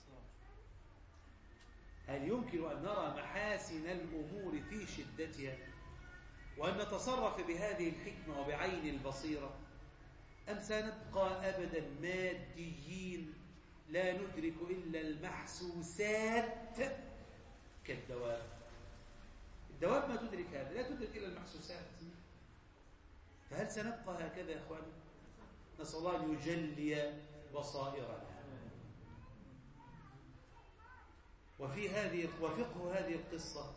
هل يمكن أن نرى محاسن الأمور في شدتها وأن نتصرف بهذه الحكمة وبعين البصيرة، أم سنبقى أبدا ماديين لا ندرك إلا المحسوسات كالدواب؟ الدواب ما تدرك هذا، لا تدرك إلا المحسوسات. فهل سنبقى هكذا يا أخواني؟ نسأل الله أن يجلي بصائرنا. وفي هذه وفقه هذه القصة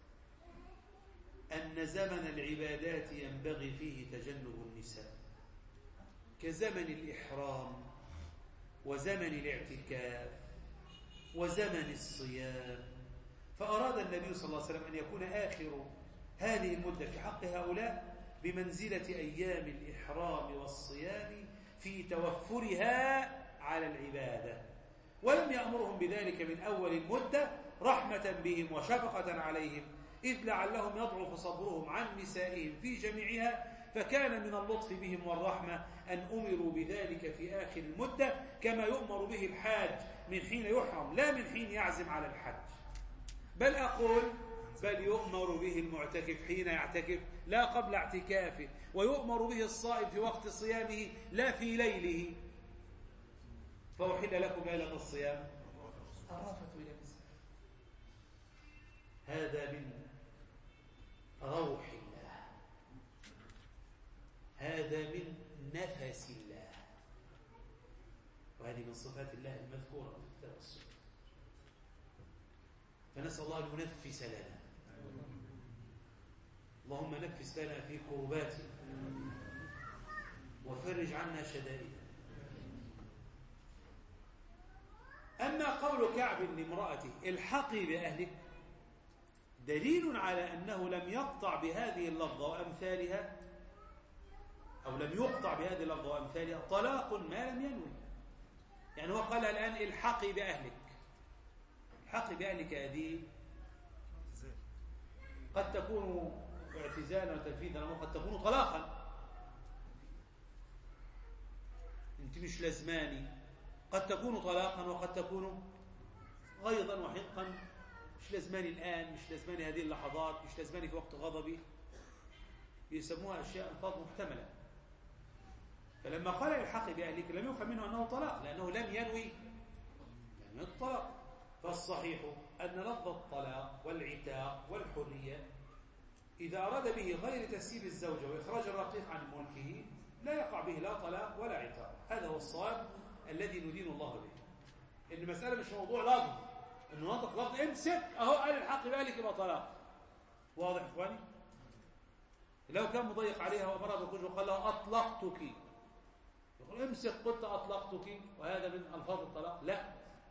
أن زمن العبادات ينبغي فيه تجنب النساء، كزمن الإحرام وزمن الاعتكاف وزمن الصيام. فأراد النبي صلى الله عليه وسلم أن يكون آخر هذه المدة في حق هؤلاء بمنزلة أيام الإحرام والصيام في توفرها على العبادة. ولم يأمرهم بذلك من أول المدة رحمة بهم وشفقة عليهم، إذ لعلهم يضعف صبرهم عن نسائهم في جميعها، فكان من اللطف بهم والرحمة أن أمروا بذلك في آخر المدة كما يؤمر به الحاج من حين يحرم لا من حين يعزم على الحج، بل أقول بل يؤمر به المعتكف حين يعتكف لا قبل اعتكافه، ويؤمر به الصائم في وقت صيامه لا في ليله. فأحل لكم ليلة الصيام الرفث إلى النساء. هذا من روح الله، هذا من نفس الله، وهذه من صفات الله المذكورة في الكتاب والسنة. فنسأل الله أن ينفس لنا، اللهم نفس لنا في كرباتنا وفرج عنا شدائدنا. أما قول كعب لامرأته الحقي بأهلك دليل على أنه لم يقطع بهذه اللفظة وأمثالها، أو لم يقطع بهذه اللفظة وأمثالها طلاق ما لم ينوي. يعني هو قال الآن الحقي بأهلك، الحقي بأهلك هذه قد تكون اعتزالا وتنفيذا، وقد تكون طلاقا، انت مش لازماني، قد تكون طلاقا وقد تكون غيظا وحقا، مش لازماني الآن، مش لازماني هذه اللحظات، مش لازماني في وقت غضبي، يسموها أشياء ألفاظ محتملة. فلما قال الحقي بأهلك لم يفهم منه أنه طلاق، لأنه لم ينوي لم الطلاق. فالصحيح أن لفظ الطلاق والعتاق والحرية إذا أراد به غير تسييب الزوجة وإخراج الرقيق عن ملكه لا يقع به لا طلاق ولا عتاق. هذا هو الصواب الذي ندين الله به. إن المسألة مش موضوع لفظ، إنه نطق لفظ امسك أهو قال الحق بأهلك يبقى طلاق. واضح يا إخواني؟ لو كان مضيق عليها وأمرها بالخروج وقال لها أطلقتك، يقول امسك قلت أطلقتك، وهذا من ألفاظ الطلاق؟ لا.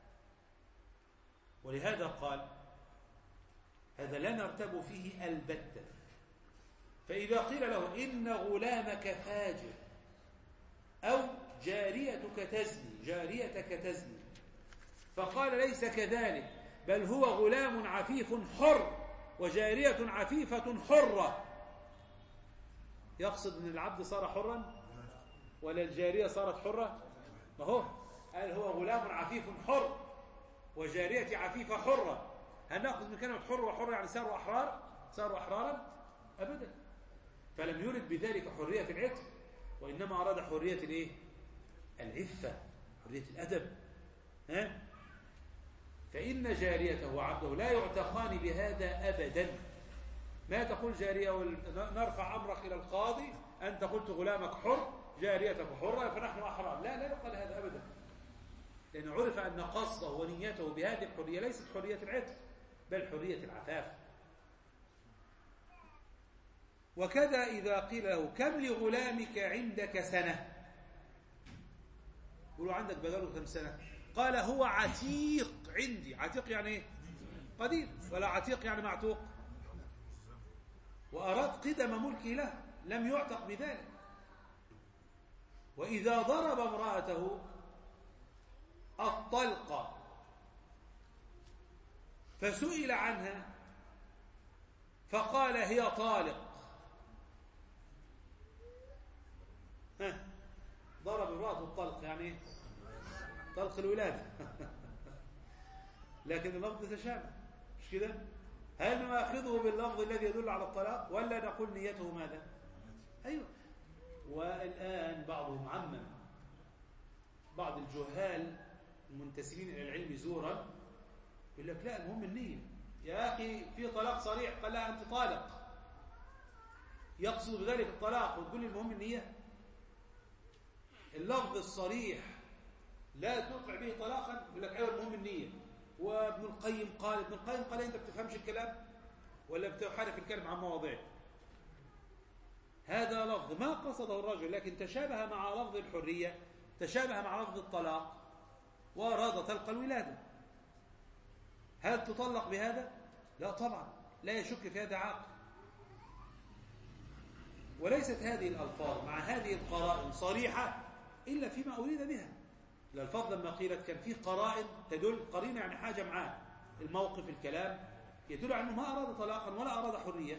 ولهذا قال هذا لا نرتب فيه البتة. فإذا قيل له إن غلامك فاجر أو جاريتك تزني جاريتك تزني فقال ليس كذلك، بل هو غلام عفيف حر وجارية عفيفة حرة، يقصد أن العبد صار حرا ولا الجارية صارت حرة؟ ما هو قال هو غلام عفيف حر وجارية عفيفة حرة. هل نأخذ من كلمة حر وحر يعني صاروا أحرار؟ صاروا أحرارا؟ أبدا. فلم يرد بذلك حرية العتق، وإنما أراد حرية الإيه؟ العفة، حرية الأدب. ها؟ فإن جاريته وعبده لا يعتقان بهذا أبدا. ما تقول جارية ونرفع أمرك إلى القاضي أنت قلت غلامك حر جاريتك حرة فنحن أحرار، لا لا يقال هذا أبدا، لأن عرف أن قصده ونيته بهذه الحرية ليست حرية العتق بل حرية العفاف. وكذا إذا قيل له كم لغلامك عندك سنة، يقولوا عندك بدله كم سنة؟ قال هو عتيق عندي. عتيق يعني ايه؟ قديم. ولا عتيق يعني معتوق. وأراد قدم ملكه له، لم يعتق بذلك. وإذا ضرب امرأته الطلقة فسئل عنها فقال هي طالق، ها ضرب امرأته الطلق يعني طلق الولادة لكن اللفظ تشابه مش كده؟ هل نأخذه باللفظ الذي يدل على الطلاق ولا نقول نيته ماذا؟ أيوة. والآن بعضهم عمم، بعض الجهال المنتسبين إلى العلم زورا يقول لك لا المهم النية يا أخي، في طلاق صريح قال لا أنت طالق، يقصد بذلك الطلاق وتقول لي المهم النية. اللفظ الصريح لا تدفع به طلاقا يقول لك أيوة المهم النية. وابن القيم قال ابن القيم قال أنت بتفهمش الكلام ولا بتحرف الكلام عن مواضيع. هذا لفظ ما قصده الرجل لكن تشابه مع لفظ الحرية، تشابه مع لفظ الطلاق، وأراد طلق الولادة. هل تطلق بهذا؟ لا طبعا، لا يشك في هذا عاقل. وليست هذه الألفاظ مع هذه القرائن صريحة إلا فيما أريد بها. الألفاظ لما قيلت كان فيه قرائن تدل، قرينة يعني حاجة معاه، الموقف الكلام يدل على أنه ما أراد طلاقا ولا أراد حرية،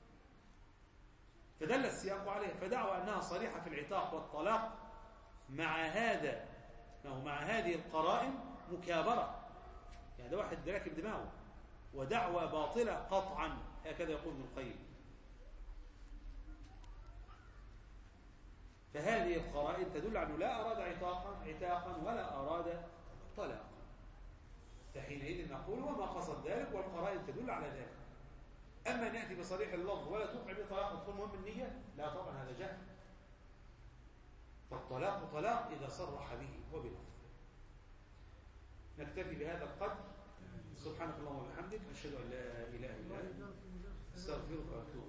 فدل السياق عليه. فدعوى أنها صريحة في العتاق والطلاق مع هذا مع هذه القرائن مكابرة، يعني ده واحد راكب دماغه، ودعوى باطلة قطعا، هكذا يقول ابن القيم. فهذه القرائن تدل على أنه لا أراد عتاقا عتاقا ولا أراد طلاقا، فحينئذ نقول وما قصد ذلك، والقرائن تدل على ذلك. أما نأتي بصريح اللفظ ولا توقع بطلاق وتكون مهم النية، لا طبعا هذا جهل. فالطلاق طلاق إذا صرح به وبلفظ. نكتفي بهذا القدر. سبحانك اللهم وبحمدك، نشهد أن لا إله إلا أنت، استغفرك واتوب